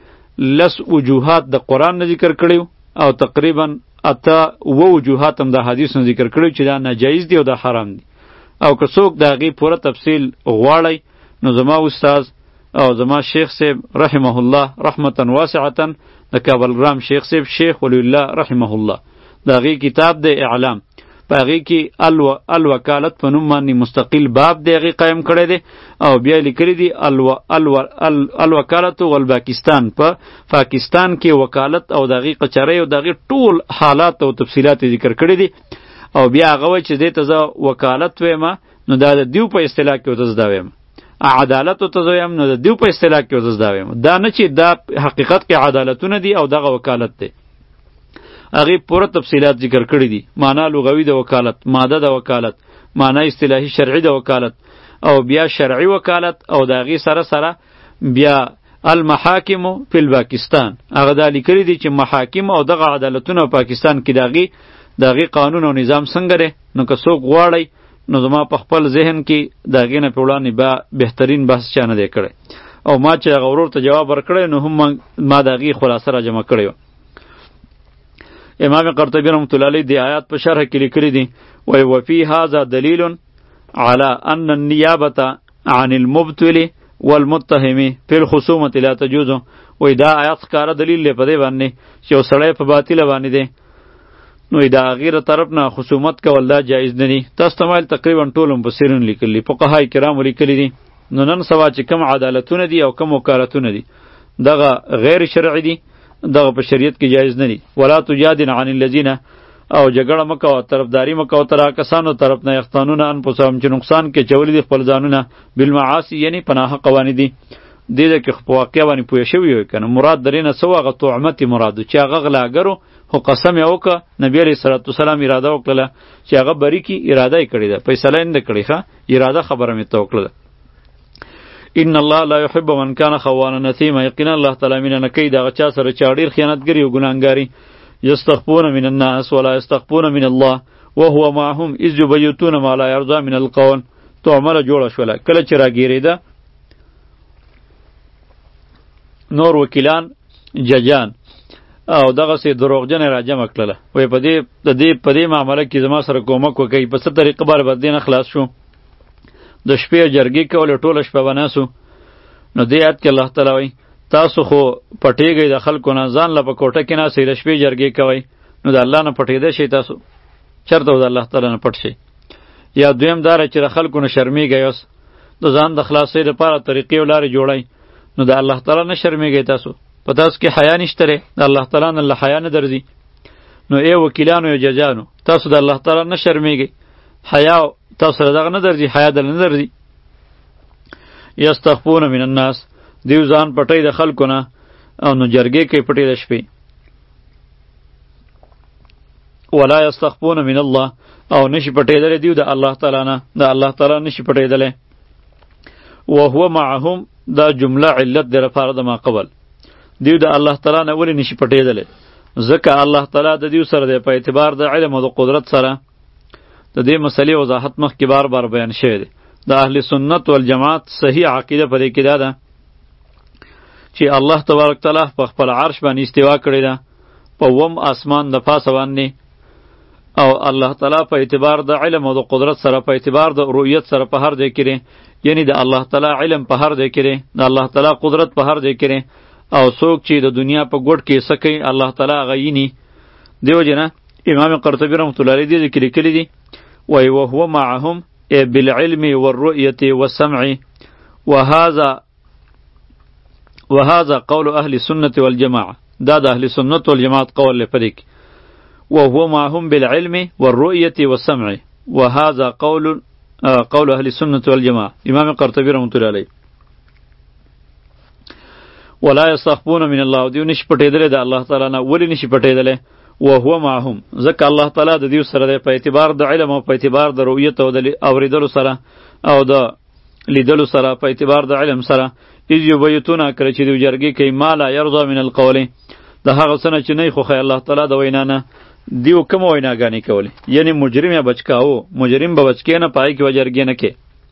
لس وجوهات د قرآن نه ذکر کړي او تقریبا اته اوه وجوهات هم د حدیث نه ذکر کړي چې دا ناجایز دی او دا حرام دی. او که څوک د هغې پوره تفصیل غواړئ نو زما استاذ او زما شیخ صاحب رحمه الله رحمتا واسعتا د کابلګرام شیخ صاحب شیخ ولی الله رحمه الله د هغې کتاب د اعلام په هغې کې الو الوکالت په نوم باندې مستقل باب دی هغې قایم کړی دی او بیا لیکلی دی الو الو الوکالت والپاکستان په پاکستان کې وکالت او د هغې قچرۍ او د هغې ټول حالات او تفصیلات ذکر کړي دي. او بیا هغه وایي چې دې ته زه وکالت ویمه نو دا د دیو په اصطلاح کې ورته زده ویم، عدالت ورته زه ویم نو د دیو په اصطلاح کې ورته زده ویم. دا نه چې دا حقیقت کې عدالتونه دي او دغه وکالت دی. هغې پوره تفصیلات ذکر کړي دي، معنا لغوي د وکالت، ماده د وکالت، معنا اصطلاحي شرعي د وکالت او بیا شرعي وکالت او د هغې سره سره بیا المحاکم فی الپاکستان هغه دا لیکلي دي چې محاکم او دغه عدالتونه پاکستان کې د هغې د هغې قانون او نظام څنګه دی. نو که څوک غواړئ نو زما په خپل ذهن کې د هغې نه په وړاندې به بهترین بحث چا نه دی کړی او ما چې هغه ورور ته جواب ورکړی نو هم ما د هغې خلاصه را جمع کړې وه. امام قرطبي رحمة الله علیه د آیات په شرح کې لیکلي دي وایي وفي هذا دلیل على ان النیابة عن المبتل والمتهم في الخصومة لا تجوز. وایي دا آیات ښکاره دلیل دی په دې باندې چې یو سړی په باطله باندې دی نو د هغې له طرف نه خصومت کول دا جایز نه دي. تاسو ته مایل تقریبا ټول مفسرین لیکلي، فقهای کرامو لیکلي دي. نو نن سبا چې کوم عدالتونه دي او کوم وکالتونه دي دغه غیر شرعي دي، دغه په شریعت کې جایز نه دي. ولا تجادل عن الذین او جګړه مه کوه، طرفداري مه کوه تر هغه کسانو طرف نه یختانون انفسهم چې نقصان کې چولی دي خپل ځانونه بالمعاصي یعنی پناه قوانین دي. دې ده کې په واقع باندې پوه شوي وي که نه مراد درې نه څه هغه طعمت مراد چې هغه غلاګرو خو قسم یې وکړه نبي علیه صلات وسلام اراده وکړله چې هغه بری کي، اراده یې کړې ده، فیصله یې نه ده کړې ښه، اراده خبره مې ته وکړله. ان الله لا يحب من كان خوانا نثیما، یقینا الله تعالی مینه نه کوي د هغه چا سره چې ډېر خیانتګري او ګناهګاري. یستخفون من الناس ولا یستخفون من الله وهو معهم اذ یبیتون ما لا یرضى من القول. طعمه له جوړه شوله. کله چې راګیرېده نور وکیلان ججان او دغسې دروغجنې را جمع کړله، وایي په دې د دې په دې معامله کې زما سره کومک وکړئ، په څه طریقه باندې به دې نه خلاص شو. د شپې جرګې کولې، ټوله شپه به ناسو. نو دې آیت کې الله تعالی وایي تاسو خو پټېږئ د خلکو نه، ځان له په کوټه کې ناستئ د شپې جرګې کوئ، نو د الله نه پټېدی شئ تاسو؟ چېرته د الله تعالی نه پټ شئ؟ یا دویم دا چې د خلکو نه شرمېږئ، اوس د ځان د خلاصۍ لپاره طریقې او لارې جوړئ، نو د الله تعالی نه شرمېږئ تاسو؟ په تاسو کې حیا نشته دی؟ د الله تعالی نه له حیا نه درځي؟ نو ای وکیلانو یا ججانو، تاسو د الله تعالی نه شرمېږئ؟ حیا تاسو سره دغه نه درځي؟ حیا دل نه درځي؟ یستخفون من الناس، دیو ځان پټی د خلکو نه، او نو جرګې کوي پټې د شپې. ولا یستخفون من الله، او نشي پټېدلی دیو د الله تعالی نه، د الله تعالی نشي پټېدلی. وهو معهم، دا جمله علت دی لپاره د ما قبل. دیو د الله تعالی نه ولې نشي پټېدلی؟ ځکه الله تعالی د دیو سره دی په اعتبار د علم او د قدرت سره. د دې مسلې وضاحت مخکې بار بار بیان شوی دی. د اهل سنت والجماعت صحیح عقیده په دې کې دا ده چې الله تبارک تعالی په خپل عرش باندې استوا کړی ده په وم اسمان د پاسه باندې، او الله تعالی په اعتبار د علم او د قدرت سره، په اعتبار د رؤیت سره په هر ځای کې دی. یعنی د الله تعالی علم په هر ځای کې دی، د الله تعالی قدرت په هر ځای کې دی. او څوک چې د دنیا په ګوټ کې څه کوي الله تعالی هغه ویني. دې وجې نه امام قرطبي رحمة الله علیه دې کې لیکلي دي، وایي وهو معهم بالعلم والرؤیة والسمع، وهذا وهذا قول اهل السنة والجماعة. دا د اهل سنت والجماعت قول لپاره کې وهو معهم بالعلم والرؤية والسمع، وهذا قول آه قول اهل السنة والجماعة. امام قرطبي رحمة الله علیه. ولا يستخفون من الله، دیو نشي پټېدلی د الله تعالی نه. ولې نشي پټېدلی؟ وهو معهم، ځکه الله تعالی د دیو سره دی په اعتبار د علم او په اعتبار د رؤیت او د اوریدلو سره او د لیدلو سره، په اعتبار د علم سره. اذ یبیتون، کله چې دیو جرګې کوي، ما لا یرضى من القول، د هغه څه نه چې نه یې خوښوي الله تعالی د وینا نه. دیو کومه ویناګانې کولې؟ یعنی مجرم یا بچکاو، مجرم به بچکې نه پای کې به جرګې نه کې.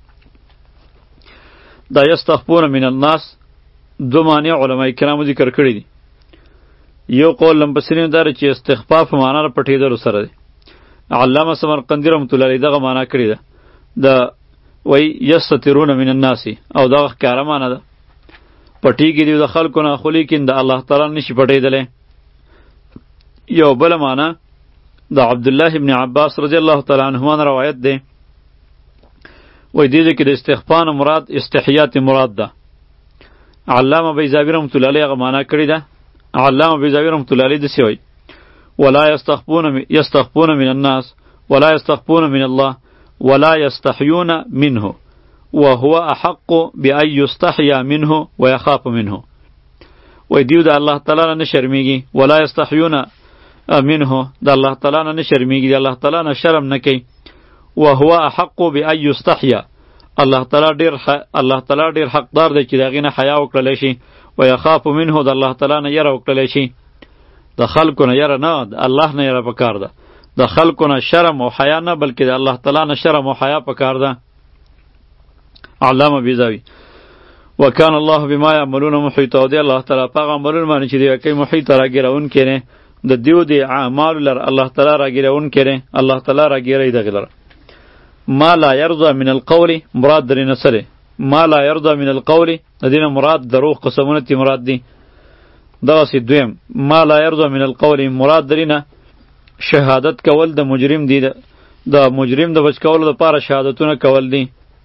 دا یستخفون من الناس دو معنی علماء کرامو ذکر کړی دي. یو قول لمبسرین دار چې استخفاف معنا را پټېدلو سره دی. علامه سمرقندی رحمة الله علیه دغه معنا کړی ده. د وای یستترون من الناس، او دغه ښکاره معنا ده پټېږي دی د خلکو نه، خو لیکن د الله تعالی نشي پټېدلی. یو بله معنا د عبدالله ابن عباس رضی الله تعالی عنهما روایت دی، وای دې کې د استخفان مراد استحیات مراد ده. علامه بیضاوی رحمة الله علیه هغه معنا کړې ده. علامه بیضاوی رحمة الله علیه داسې وایي ولا یستخفون یستخفون من الناس ولا یستخفون من الله ولا یستحیون منه وهو احق بأن یستحیا منه ویخاف منه. وای دیو د الله تعالی نه شرمیږي، ولا یستحیون منه، د الله تعالی نه شرمیږي، د الله تعالی نه شرم نه کوي. وهو احق بأن یستحیا، الله تعالی ډیر الله تعالی ډیر حقدار دی چې د هغې نه حیا وکړلی شي. ویخاف منه، د الله تعالی نه یره وکړلی شي. د خلکو نه یره نه، د الله نه یره پکار ده. د خلکو نه شرم او حیا نه، بلکې د الله تعالی نه شرم او حیا پکار ده. علامه بیضاوی وکان الله بما یعملون محیطا، او دی الله تعالی په هغه عملونو باندې چې دی کوي محیط راګیرونکی دی. د دیو د اعمالو لره الله تعالی راګیرونکی دی، الله تعالی راګیری دغې لره. ما لا یرضى من القول، مراد درې نه څه دی؟ ما لا یرضى من القول د دې نه مراد دروغ قسمونه تی مراد دي. دغسې دویم ما لا یرضى من القول مراد درې نه شهادت کول د مجرم دی، د مجرم د بچ کولو دپاره شهادتونه کول دي.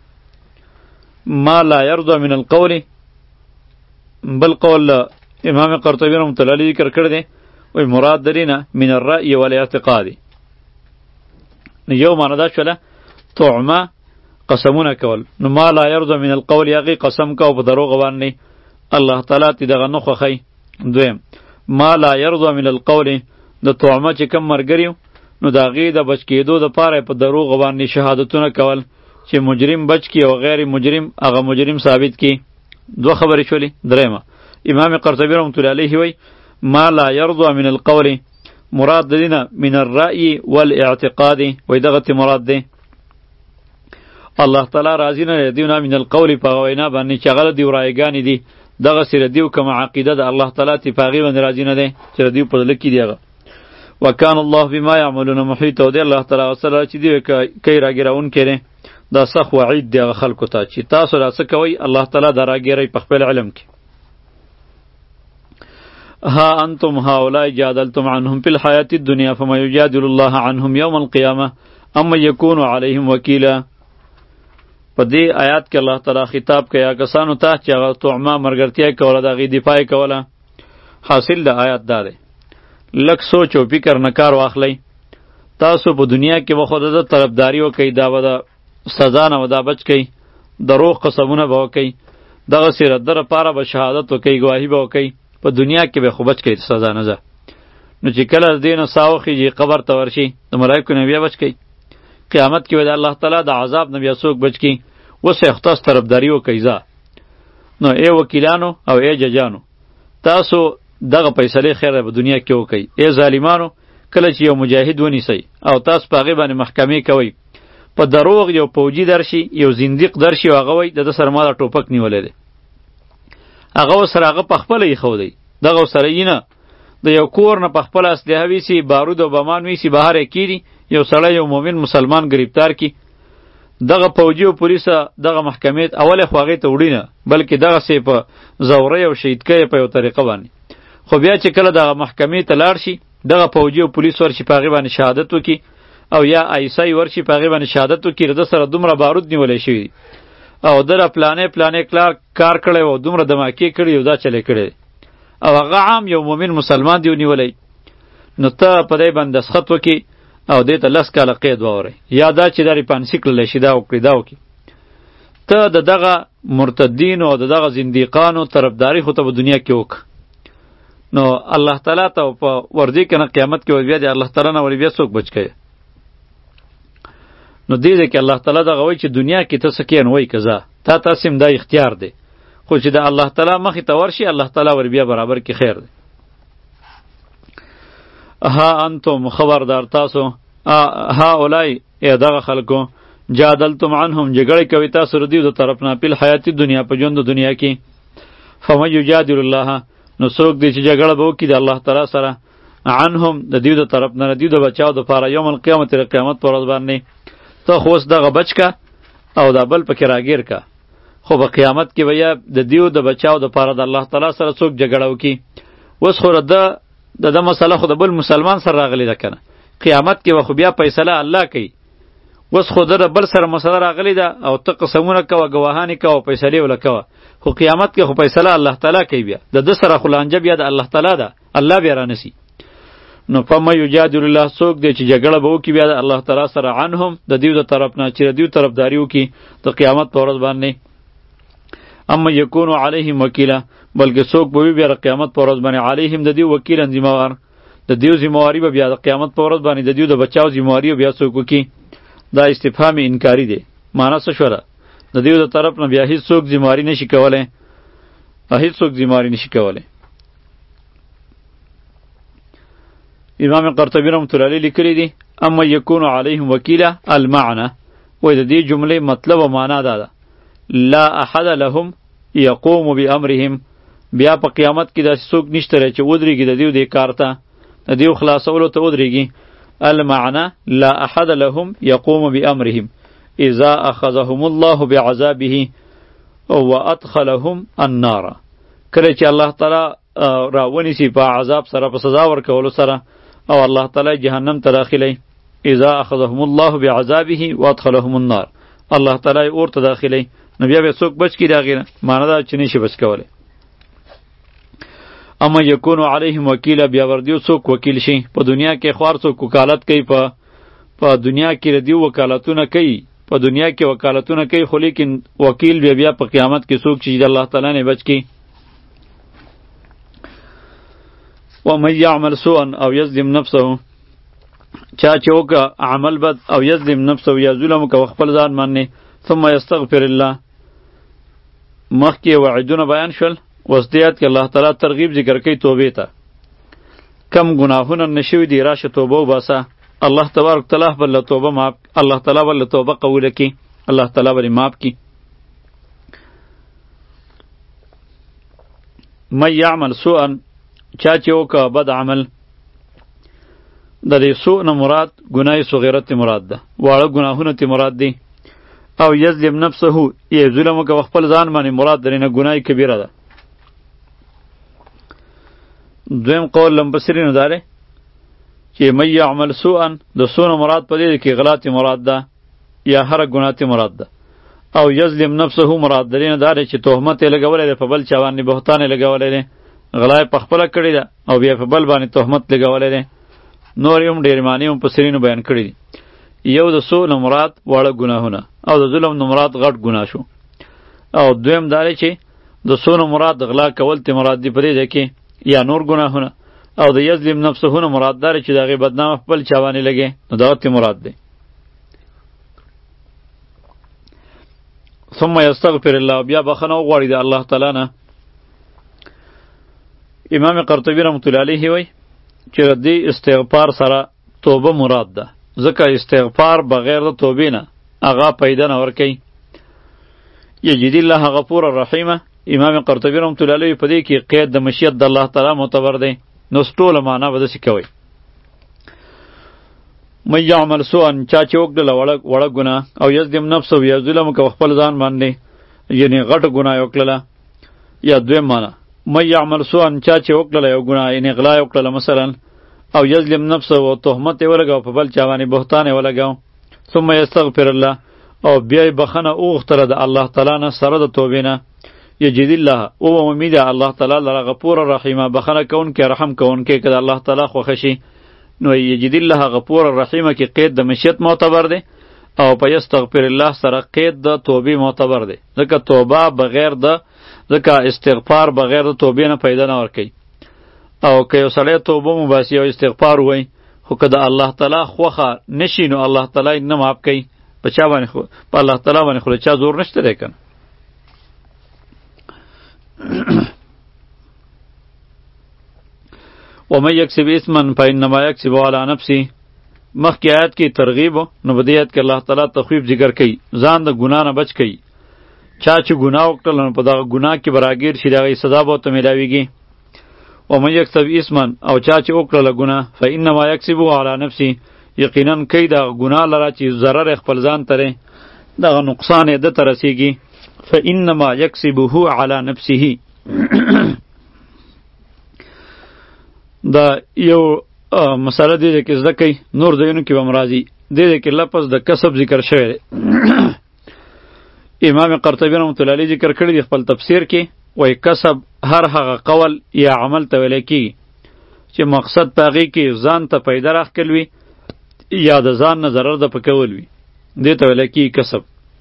ما لا یرضى من القول بل قول امام قرطبی رحمة الله علیه ذکر کړی دی، وایي مراد درې نه من الرأی والاعتقاد. یو معنی دا شوله طعمه قسمونه کول. نو ما لا یرضى من القول هغې قسم کو په دروغ باندې الله تعالی تی دغه نه خوښوي. دویم ما لا یرضى من القول د طعمه چې کم ملګري نو د هغې د بچ کېدو دپاره په دروغ باندې شهادتونه کول چې مجرم بچ کی او غیر مجرم هغه مجرم ثابت کی. دو خبرې شولې. دریمه امام قرطبی رحمة الله علیه وی ما لا یرضى من القول مراد دینه من الرأی والاعتقاد، وی دغه تی مراد دی. الله تعالی راضی نه دیونه من القول په وینا باندې چې هغه دی ورایګانی دي دغه سره دیو کوم عقیده د الله تعالی تی پاغي باندې راضی نه دی چې دیو په لکې دیغه وکان الله بما يعملون محيط او دی الله تعالی سره چې دی کوي راګراون کړي دا سخ وعید دی خلکو ته چې تاسو راڅ کوي الله تعالی دا راګری په خپل علم کې ها انتم هؤلاء جادلتم عنهم في الحياة الدنيا فما يجادل الله عنهم يوم القيامة اما يكون عليهم وكيلا په دې آیات کې الله تعالی خطاب کوي کسانو ته چې هغه توعما مرګرتیا کوله د غي دفاع کوله حاصل د آیات دا دی لک سوچ او فکر نه کار واخلی تاسو په دنیا کې به خود د طرفداري وکئ دا به د سزا نه ودا بچ کئ دروغ قسمونه به وکئ دغه سره در پاره به شهادت وکئ گواهی به وکئ په دنیا کې به خو بچ کئ سزا نه ده نو چې کله دین ساوخی قبر ته ورشي د ملائکه نه بیا بچ کئ قیامت کې د الله تعالی د عذاب نه بیا څوک بچ کی وسه اختص طرفداري وکئ ځا نو ای وکیلانو او ای ججانو تاسو دغه فیصله خیره په دنیا کې وکئ ای ظالمانو کله چې یو مجاهد ونیسئ او تاسو په هغې باندې محکمې کوئ په دروغ یو پوجي درشي یو زندیق درشي او هغه وایي د ده سره ما دا ټوپک نیولی دی هغه ورسره هغه په خپله ایښودی دغه ورسره یي نه د یو کور نه په خپله اسلحه ویسي بارود او بمان ویسي بهر یې کیدي یو سړی یو مؤمن مسلمان ګرفتار کی دغه پوجي او پولیسه دغه محکمې اول خو هغې ته وړي نه بلکې دغسې په زورۍ او شهیدکۍ په یو طریقه باندې خو بیا چې کله دغه محکمې ته لاړ شي دغه پوجي او پولیس ورشي په هغې باندې شهادت وکړي او یا ایسای ورشي په هغې باندې شهادت وکړي د ده سره دومره بارود نیولی شوي دي او ده را پلانې پلانې کلار کار کړی و دومره دماکې کړي او دا چلی کړی او هغه عام یو مؤمن مسلمان دی ونیولی نو ته په دی باندې دسخط وکړي او دې ته لس کاله قید واورئ یا دا چې دا ریپانسي کړلی شي دا وکړي دا وکړي ته د دغه مرتدینو او د دغه زندیقانو طرفداري خو ته په دنیا کې وکړه نو الله تعالی ته په ورځې که نه قیامت کې بیا د الله تعالی نه ولې بیا څوک بچ کوي نو دې دی کې الله تعالی دغه وایي چې دنیا کې ته څه کې نوی که زه تا تاسې هم دا اختیار دی خو چې د الله تعالی مخې ته ورشي الله تعالی ور بیا برابر کې خیر دی ها انتم خبردار تاسو ها اولای ای دغه خلکو جادلتم عنهم جګړې کوي تاسو ردیو د طرف نه په حیات دنیا په ژوند د دنیا کې فمن یجادل الله نو څوک دی چې جګړه به وکړي د الله تعالی سره عنهم د دیو د طرف نه دیو د بچاو د پاره یوم القیامت تر قیامت پر ورځ باندې ته خو اوس دغه بچ کا او دا بل پکې راګیر کا خو په قیامت کې بیا د دیو د بچاو د پاره د الله تعالی سره څوک جګړه وکړي اوس خو د د د مسله خو د بل مسلمان سره راغلی ده کنه قیامت کې خو بیا فیصله الله کوي اوس خو د بل سره مسله راغلی ده او ته قسمونه کوه ګواهانې کوه فیصلې ولا کوه خو قیامت کې خو فیصله الله تعالی کوي بیا د ده سره خو لانجه بیا د الله تعالی ده الله بیا رانسی نو فما یجادل الله څوک دی چې جګړه به وکړي بیا د الله تعالی سره عنهم د دیو د طرف نه چې د دیو طرفداري وکړي د قیامت په ورځ باندې اما یکونو علیهم وکیلا بلکې څوک به وي بیا د قیامت په ورځ باندې علیهم د دیو وکیلا ذمهوار د دیو ذمهواري به بیا د قیامت په ورځ باندې د دیو د بچاو ذمهواري بیا څوک وکړي دا استفهام انکاری دی معنا څه شوه د دیو د طرف نه بیا هیڅ څوک ذمهواري نشي کولی هیڅ څوک ذمهواري نشي کولی امام قرطبی رحمۃ اللہ علیہ لیکلی دی اما یکون علیهم وکیلا المعنى وای د دې جملې مطلب او معنا دا ده لا احد لهم یقوم بامرهم بیا په قیامت کې داسې څوک نشته چې ودرېږي د دیو دې کار ته د دیو خلاصولو ته ودرېږي المعنى لا احد لهم یقوم بامرهم اذا اخذهم الله بعذابه وادخلهم النار کله چې الله تعالی راونیسي په عذاب سره په سزا ورکولو سره او الله تعالی جهنم ته داخلی اذا اخذهم الله بعذابه وادخلهم النار الله تعالی اور ته داخلی نو بیا به څوک بچ کی داغینه معنی دا چې نشي بچ کولی اما یکونو علیهم وکیلا بیا وردیو څوک وکیل شي په دنیا کې خوار څوک وکالت کوي په په دنیا کې ردیو وکالتونه کوي په دنیا کې وکالتونه کوي خو لیکن وکیل بیا بیا په قیامت کې څوک چې الله تعالی نه بچ کی ومن یعمل سوءا او یظلم نفسه چا چې وکړه عمل بد او یظلم نفسه یا ظلم وکړه خپل ځان باندې ثم یستغفر الله مخکې وعدونه بیان شول اوس دې آیت کې الله تعالی ترغیب ذکر کوي توبې ته کم ګناهونه نشوي دي راشه توبه وباسه الله تبارک تعالی بل توبه معاف الله تعالی بل توبه قبول کړي الله تعالی به معاف کی. من یعمل سوءا چا چې وکړه بد عمل، د دې سوء نه مراد ګناه صغیره ته مراد ده، واړه ګناهونه ته مراد دي. او یظلم نفسه یې ظلم وکړه خپل ځان باندې، مراد درې نه ګناه کبیره ده. دویم قول لمبسرینو داره چې من یعمل سوءا د سوء نه مراد په دې کې غلط مراد ده یا هر ګناه ته مراد ده. او یظلم نفسه مراد درې نه داره چې تهمت یې لګولی دی په بل چا باندې، بهتان یې لګولی دی، غلا یې پخپله کړې ده او بیا په بل باندې تهمت لګولی دی. نور یې هم ډېرې معنی هم مفسرینو بیان کړي دي. یو د سوء نه مراد واړه ګناهونه او د ظلم نه مراد غټ ګناه شو. او دویم دا دی چې د سوء نه مراد غلا کول ته مراد دی په دې ځای کې یا نور ګناهونه. او د یظلم نفسه نه مراد دا دی چې د هغې بدنامه په بل چا باندې لګې، نو دغه ته مراد دی. ثم یستغفر الله، بیا بخښنه وغواړي د الله تعالی نه. امام قرطبي رحمت الله علیه وایي چې د دې استغفار سره توبه مراد ده، ځکه استغفار بغیر د توبې نه هغه پیدا نه ورکوي. یجد الله غفور رحیمه، امام قرطبي رحمت الله علیه په دې کې قید د مشیت د الله تعالی معتبر دی. نو ټوله معنا به داسې کوئ. من یعمل سوءا چا چې وکړله وړه ګناه او یظلم نفسه یا ظلم وکړه خپل ځان باندې، یعنې غټه ګناه یې وکړله. یا دویم معنا من یعمل سوءا چا چې وکړله یو ګناه، یعنې غلا یې وکړله مثلا، او یظلم نفسه او تهمت یې ولګاو په بل چا باندې، بهتان یې ولګاو. ثم یستغفر الله، او بیا یې بخښنه وغوښتله د الله تعالی نه سره د توبې نه. یجد الله، او امید الله تعالی لره غفور رحیمه، بخښنه کوونکی رحم کوونکی که د الله تعالی خوښه شي. نو یجد الله غفور رحیمه کې قید د مشیت معتبر دی، او په یستغفر الله سره قید د توبې معتبر دی، ځکه توبه بغیر د ځکه استغفار بغیر د توبې نه پیدا نه ورکوي. او که یو سړی توبه مباسي او استغفار وای، خو که د الله تعالی خوښه نشي نو الله تعالی نه معاف کوي. په چا باندې خو په الله تعالی باندې خو چا زور نشته دی کنه. ومن یکسب اسما فانما یکسب علی نفسه، مخکې آیات کې ترغیب نو په دې آیات کې الله تعالی تخویف ذکر کوي، ځان د ګناه نه بچ کوي. چا چې ګناه وکړل نو په دغه ګناه کې به راګیر شي، د هغې سزا به ورته میلاویږي. ومن یکسب اسما، او چا چې وکړله ګناه، فانما یکسبه علی نفسه، یقینا کوي دغه ګناه لره چې ضرر یې خپل ځان ته دی، دغه نقصان یې ده ته رسیږي. فانما یکسبه علی نفسه دا یو مسله دی چې زده کوي، نور ځایونو کې به هم راځي. دې کې لفظ د کسب ذکر شوی دی. امام قرطبي رحمت الله علیه ذکر کړی دی خپل تفسیر کې، وایي کسب هر هغه قول یا عمل ته ویلی کېږي چې مقصد په هغې کې ځان ته پیدا راښکل وي یا د ځان نه ضرر د پکول وي، دې ته ویلی کېږي کسب.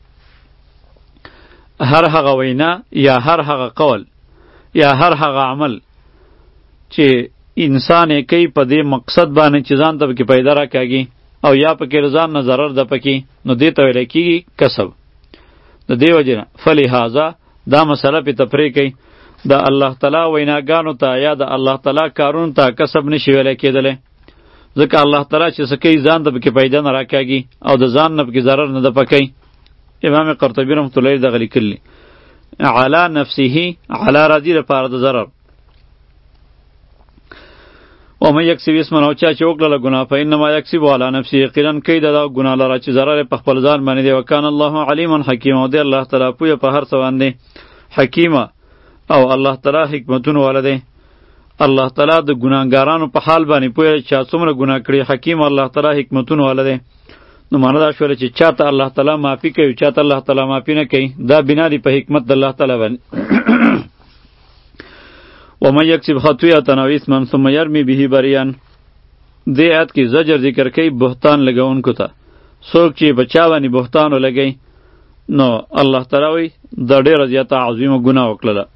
هر هغه وینا یا هر هغه قول یا هر هغه عمل چې انسان یې کوي په دې مقصد باندې چې ځان ته پکې پیدا راکاږي او یا پکې ځان نه ضرر ده پکې، نو دې ته ویلی کېږي کسب. د دې وجې نه فلهذا دا مسله پې تفریح کوي، د الله تعالی ویناګانو ته یا د الله تعالی کارونو ته کسب نشي ویلی کېدلی، ځکه الله تعالی چې څه کوي ځان ته پکې پیدا نه راکاږي او د ځان نه پکې ضرر نه ده پکوي. امام قرطبي رحمت الله دغه لیکلي علی نفسه، علی راځي دپاره د ضرر. ومن یکسب اسما، او چا چې وکړله ګناه، فانما یکسب علی نفسه، یقینا کوي د دغه ګناه لره چې ضرر یې په خپل ځان باندې دی. وکان الله علیما حکیما، او دی الله تعالی پوهه په هر څه باندې حکیمه، او الله تعالی حکمتونه والا دی. الله تعالی د ګناهګارانو په حال باندې پوهه چې څومره ګناه کړي، حکیم الله تعالی حکمتونه والا دی. نو معنا دا شوله چې چاته الله تعالی معافي کوي، چاته الله تعالی معافي نه کوي، دا بنا دی په حکمت د الله تعالی باندې. ومن یکسب خطیئة او اثما ثم یرمی به بریئا، دې آیت کې زجر ذکر کوي بهتان لګونکو ته. څوک چې بچا باندې بهتان ولګوي نو الله تعالی وایي دا ډېره زیاته عظیمه ګناه وکړله.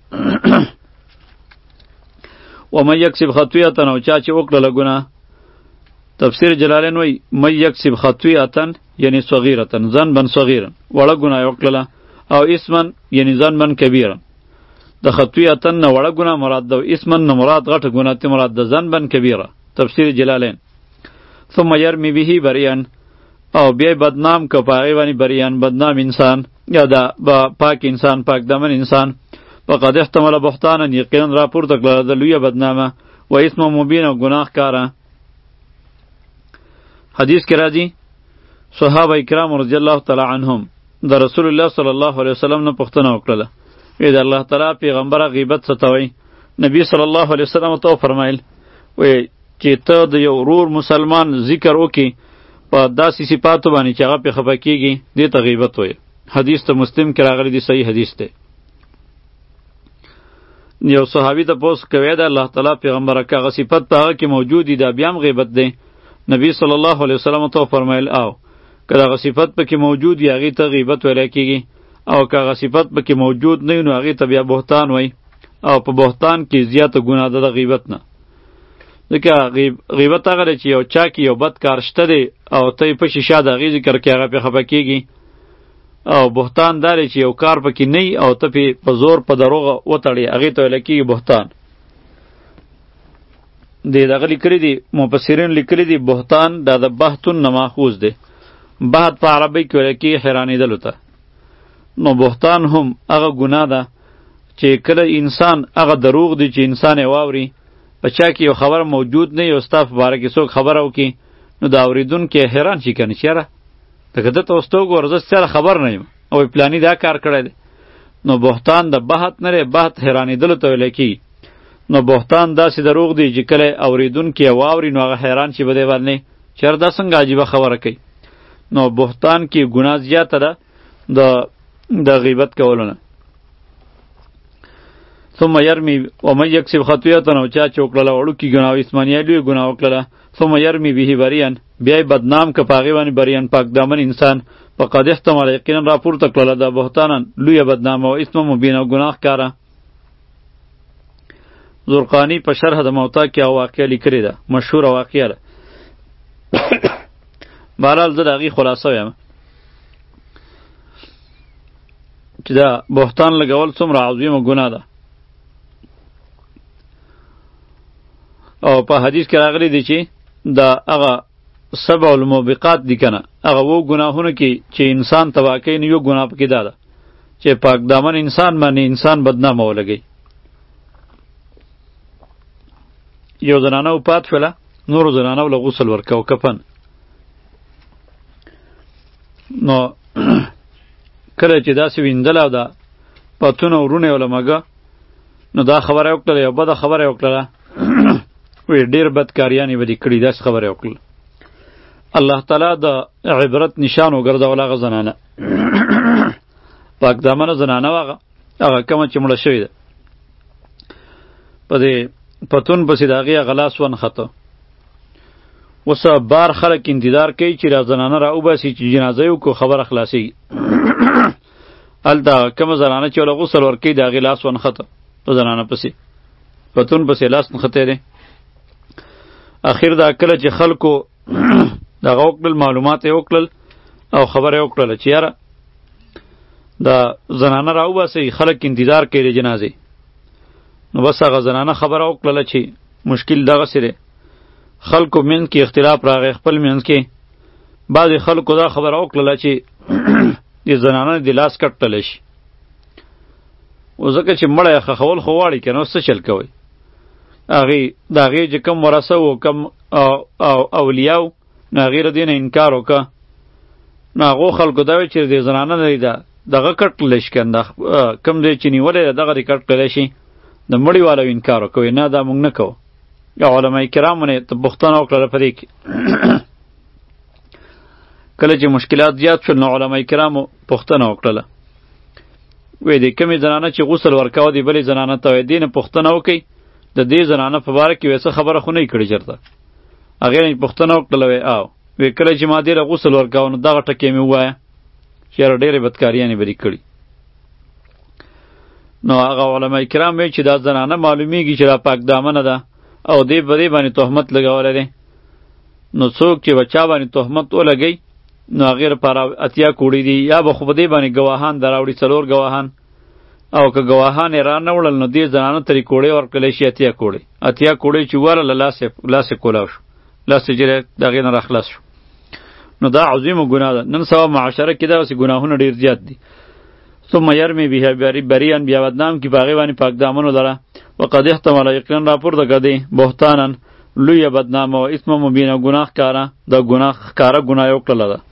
ومن یکسب خطیئة، او چا چې وکړله ګناه، تفسیر جلالین وایي من یکسب خطیئة یعنی صغیرة، ذنبا صغیرا، وړه ګناه وکړله، او اثما یعنی ذنبا کبیرا. د خطیئة نه وړه ګناه مراد ده، اثما نه مراد غټه ګناه ته مراد ده، ذنبا کبیره. تفسیر جلالین. ثم یرمی به بریئا، او بیا بدنام که په هغې باندې بریان بدنام انسان یا دا با پاک انسان پاک دامن انسان فقد احتمل بهتانا یقینا راپورته کړله د لویه بدنامه و اسم مبین او ګناه کاره. حدیث کې راځي صحابه کرام رضی الله تعالی عنهم د رسول الله صلی الله علیه وسلم نه پوښتنه وکړله، وی د الله تعالی پیغمبره غیبت څه ته وایي؟ نبی صلی الله علیه وسلم ته وفرمایل وی چې ته د یو ورور مسلمان ذکر وکړي په داسې صفاتو باندې چې هغه پې خفه کېږي، دې ته غیبت وایي. حدیث ته مسلم کې راغلی دی، صحیح حدیث دی. یو صحابي تپوس کوي د الله تعالی پیغمبره که هغه صفت په هغه کې موجود دی دا بیا هم غیبت دی؟ نبی صلی الله علیه وسلم ته وفرمایل او که دغه صفت پکې موجود وي هغې ته غیبت ویلی کېږي، او که هغه صفت پکې موجود نه وي نو هغې ته بیا بهتان وایي، او په بهتان کې زیاته ګناه ده د غیبت نه. ځکه غیبت هغه دی چې یو چا کې یو بد کار شته دی او ته یې په شیشه د هغې ذکر کې هغه پې خفه کېږي، او بهتان دا دی چې یو کار پکې نه وي او ته پې په زور په دروغه وتړې، هغې ته ویلی کېږي بهتان. د دغه لیکلي دي مفسرین لیکلي دي بهتان دا د بهتون نه ماخوذ دی. بهت په عربی کې ویل کېږي حیرانېدلو ته. نو بهتان هم هغه ګناه ده چې کله انسان هغه دروغ دی چې انسان یې واوري، په چا کې یو خبر موجود نه وي او ستا په باره کې څوک خبره وکړي نو د اورېدونکی حیران شي که نه چې یاره لکه ده ته اوس ته وګوره زه ستا خبر نه یم او پلاني دا کار کړی دی. نو بهتان د بهت نه دی، بهت حیرانېدلو ته ویلی کېږي. نو بهتان داسې دروغ دی چې کله اورېدونکی یې واوري نو هغه حیران شي په دې باندې چې یاره دا څنګه عجیبه خبره کوي. نو بهتان کې ګناه زیاته ده د د غیبت کولو نه. ثم یرمی ومن یکسب خطیئة او چا چې وکړله وړوکي ګناه او اسمانیه لویه ګناه وکړله ثم یرمی به بریان بیا یې بدنام که په هغې باندې بریان پاک دامن انسان فقد احتمل یقینا راپورته کړله دا بهتانا لویه بدنامه او اسم مبین او ګناه ښکاره. زرقانی په شرح د موطا کې هغه واقعه لیکلې ده، مشهوره واقعه ده. بهرحال زه د هغې خلاصه وایم چې دا بهتان لګول څومره عظیمه ګناه ده. او په حدیث کې راغلی دی چې دا هغه سبع الموبقات دي که نه، هغه اووه ګناهونه کې چې انسان تباه کوي نو یو ګناه پکې دا ده چې پاک دامن انسان باندې انسان بدنامه ولګوي. یو زنانه وفات شوله، نورو زنانو له غسل ورکوه کفن. نو کله چې داسې ویندله او دا پتونه ورونه یې ولمږه نو دا خبره یې وکړله، یو بده خبره یې وکړله وی ډېر بد کاریانې به دې کړي، داسې خبره یې وکړله. الله تعالی د عبرت نشان وګرځول هغه زنانه پاک دامنه زنانه وه هغه هغه کومه چې مړه شوې ده په دې پتون پسې د هغې هغه لاس ونښته. اوس بار خلک انتظار کوي چې دا زنانه را وباسي چې جنازه یې وکړو خبره خلاصېږي. هلته کومه زنانه چې وله غسل ورکوي د هغې لاس ونښته په زنانه پسې پتون پسې لاس نښتی دی. اخر دا کله چې خلکو دغه وکړل معلومات یې وکړل او خبره یې وکړله چې یاره دا زنانه را وباسئ خلک انتظار کوي د جنازې. نو بس هغه زنانه خبره وکړله چې مشکل دغسې دی، خلکو منځ کې اختلاف راغی، خپل منځ کې بعضې خلکو دا خبره وکړله چې د زنانه د لاس کټ تللی شي. او ځکه چې مړی یې ښخول خو غواړي که نه، اوس څه چل کوئ؟ هغې د هغې چې کم ورثه و کم اولیاو نو هغې له دې نه انکار وکړه. نو هغو خلکو دا وایي چې د زنانه نه دی دغه کټ تللی شي که نه کم دی چې نیولی دی دغه دې کټ تللی شي. د مړي والا انکار وکوي نه دا موږ نه کوو. یا علماء کرامو نه پوښتنه وکړله په دې کې کله چې مشکلات زیات شول نو علماء کرامو پوښتنه وکړله وایي د کومې زنانه چې غسل ورکوه د بلې زنانه ته وایي دې نه پوښتنه وکئ د دې زنانه په باره کې وایي څه خبره خو نه یې کړې چېرته. هغې نه پوښتنه وکړله وایي او وایي کله چې ما دې له غسل ورکوه نو دغه ټکې مې ووایه چې یاره ډېرې بدکاریانې به دې کړي. نو هغه علماء کرام وایي چې دا زنانه معلومیږي چې دا پاک دامنه ده او دې په دې باندې تهمت لګولی دی. نو څوک چې به چا باندې تهمت ولګوي نو هغې لپاره اتیا کوړي دي، یا به خو په دې باندې ګواهان دراوړي څلور ګواهان، او که ګواهان یې را نه وړل نو دې زنانه ته یې کوړې ورکړلی شي اتیا کوړې. اتیا کوړې چې وواله له لاسې لاسې کولاو شو، لاس یې جیرې د هغې نه راخلاص شو. نو دا عظیمه ګناه ده. نن سبا معاشره کې داسې ګناهونه ډېر زیات دي. ثم یرمی به بریان، بیا بدنام کی باغی وانی پاک دامنو لره. وقد احتمل یقینا راپورته کړي بهتانن لوی بدنامه و اسم مبینه ګناه کاره، دا ګناه کاره ګناه یو کړله ده.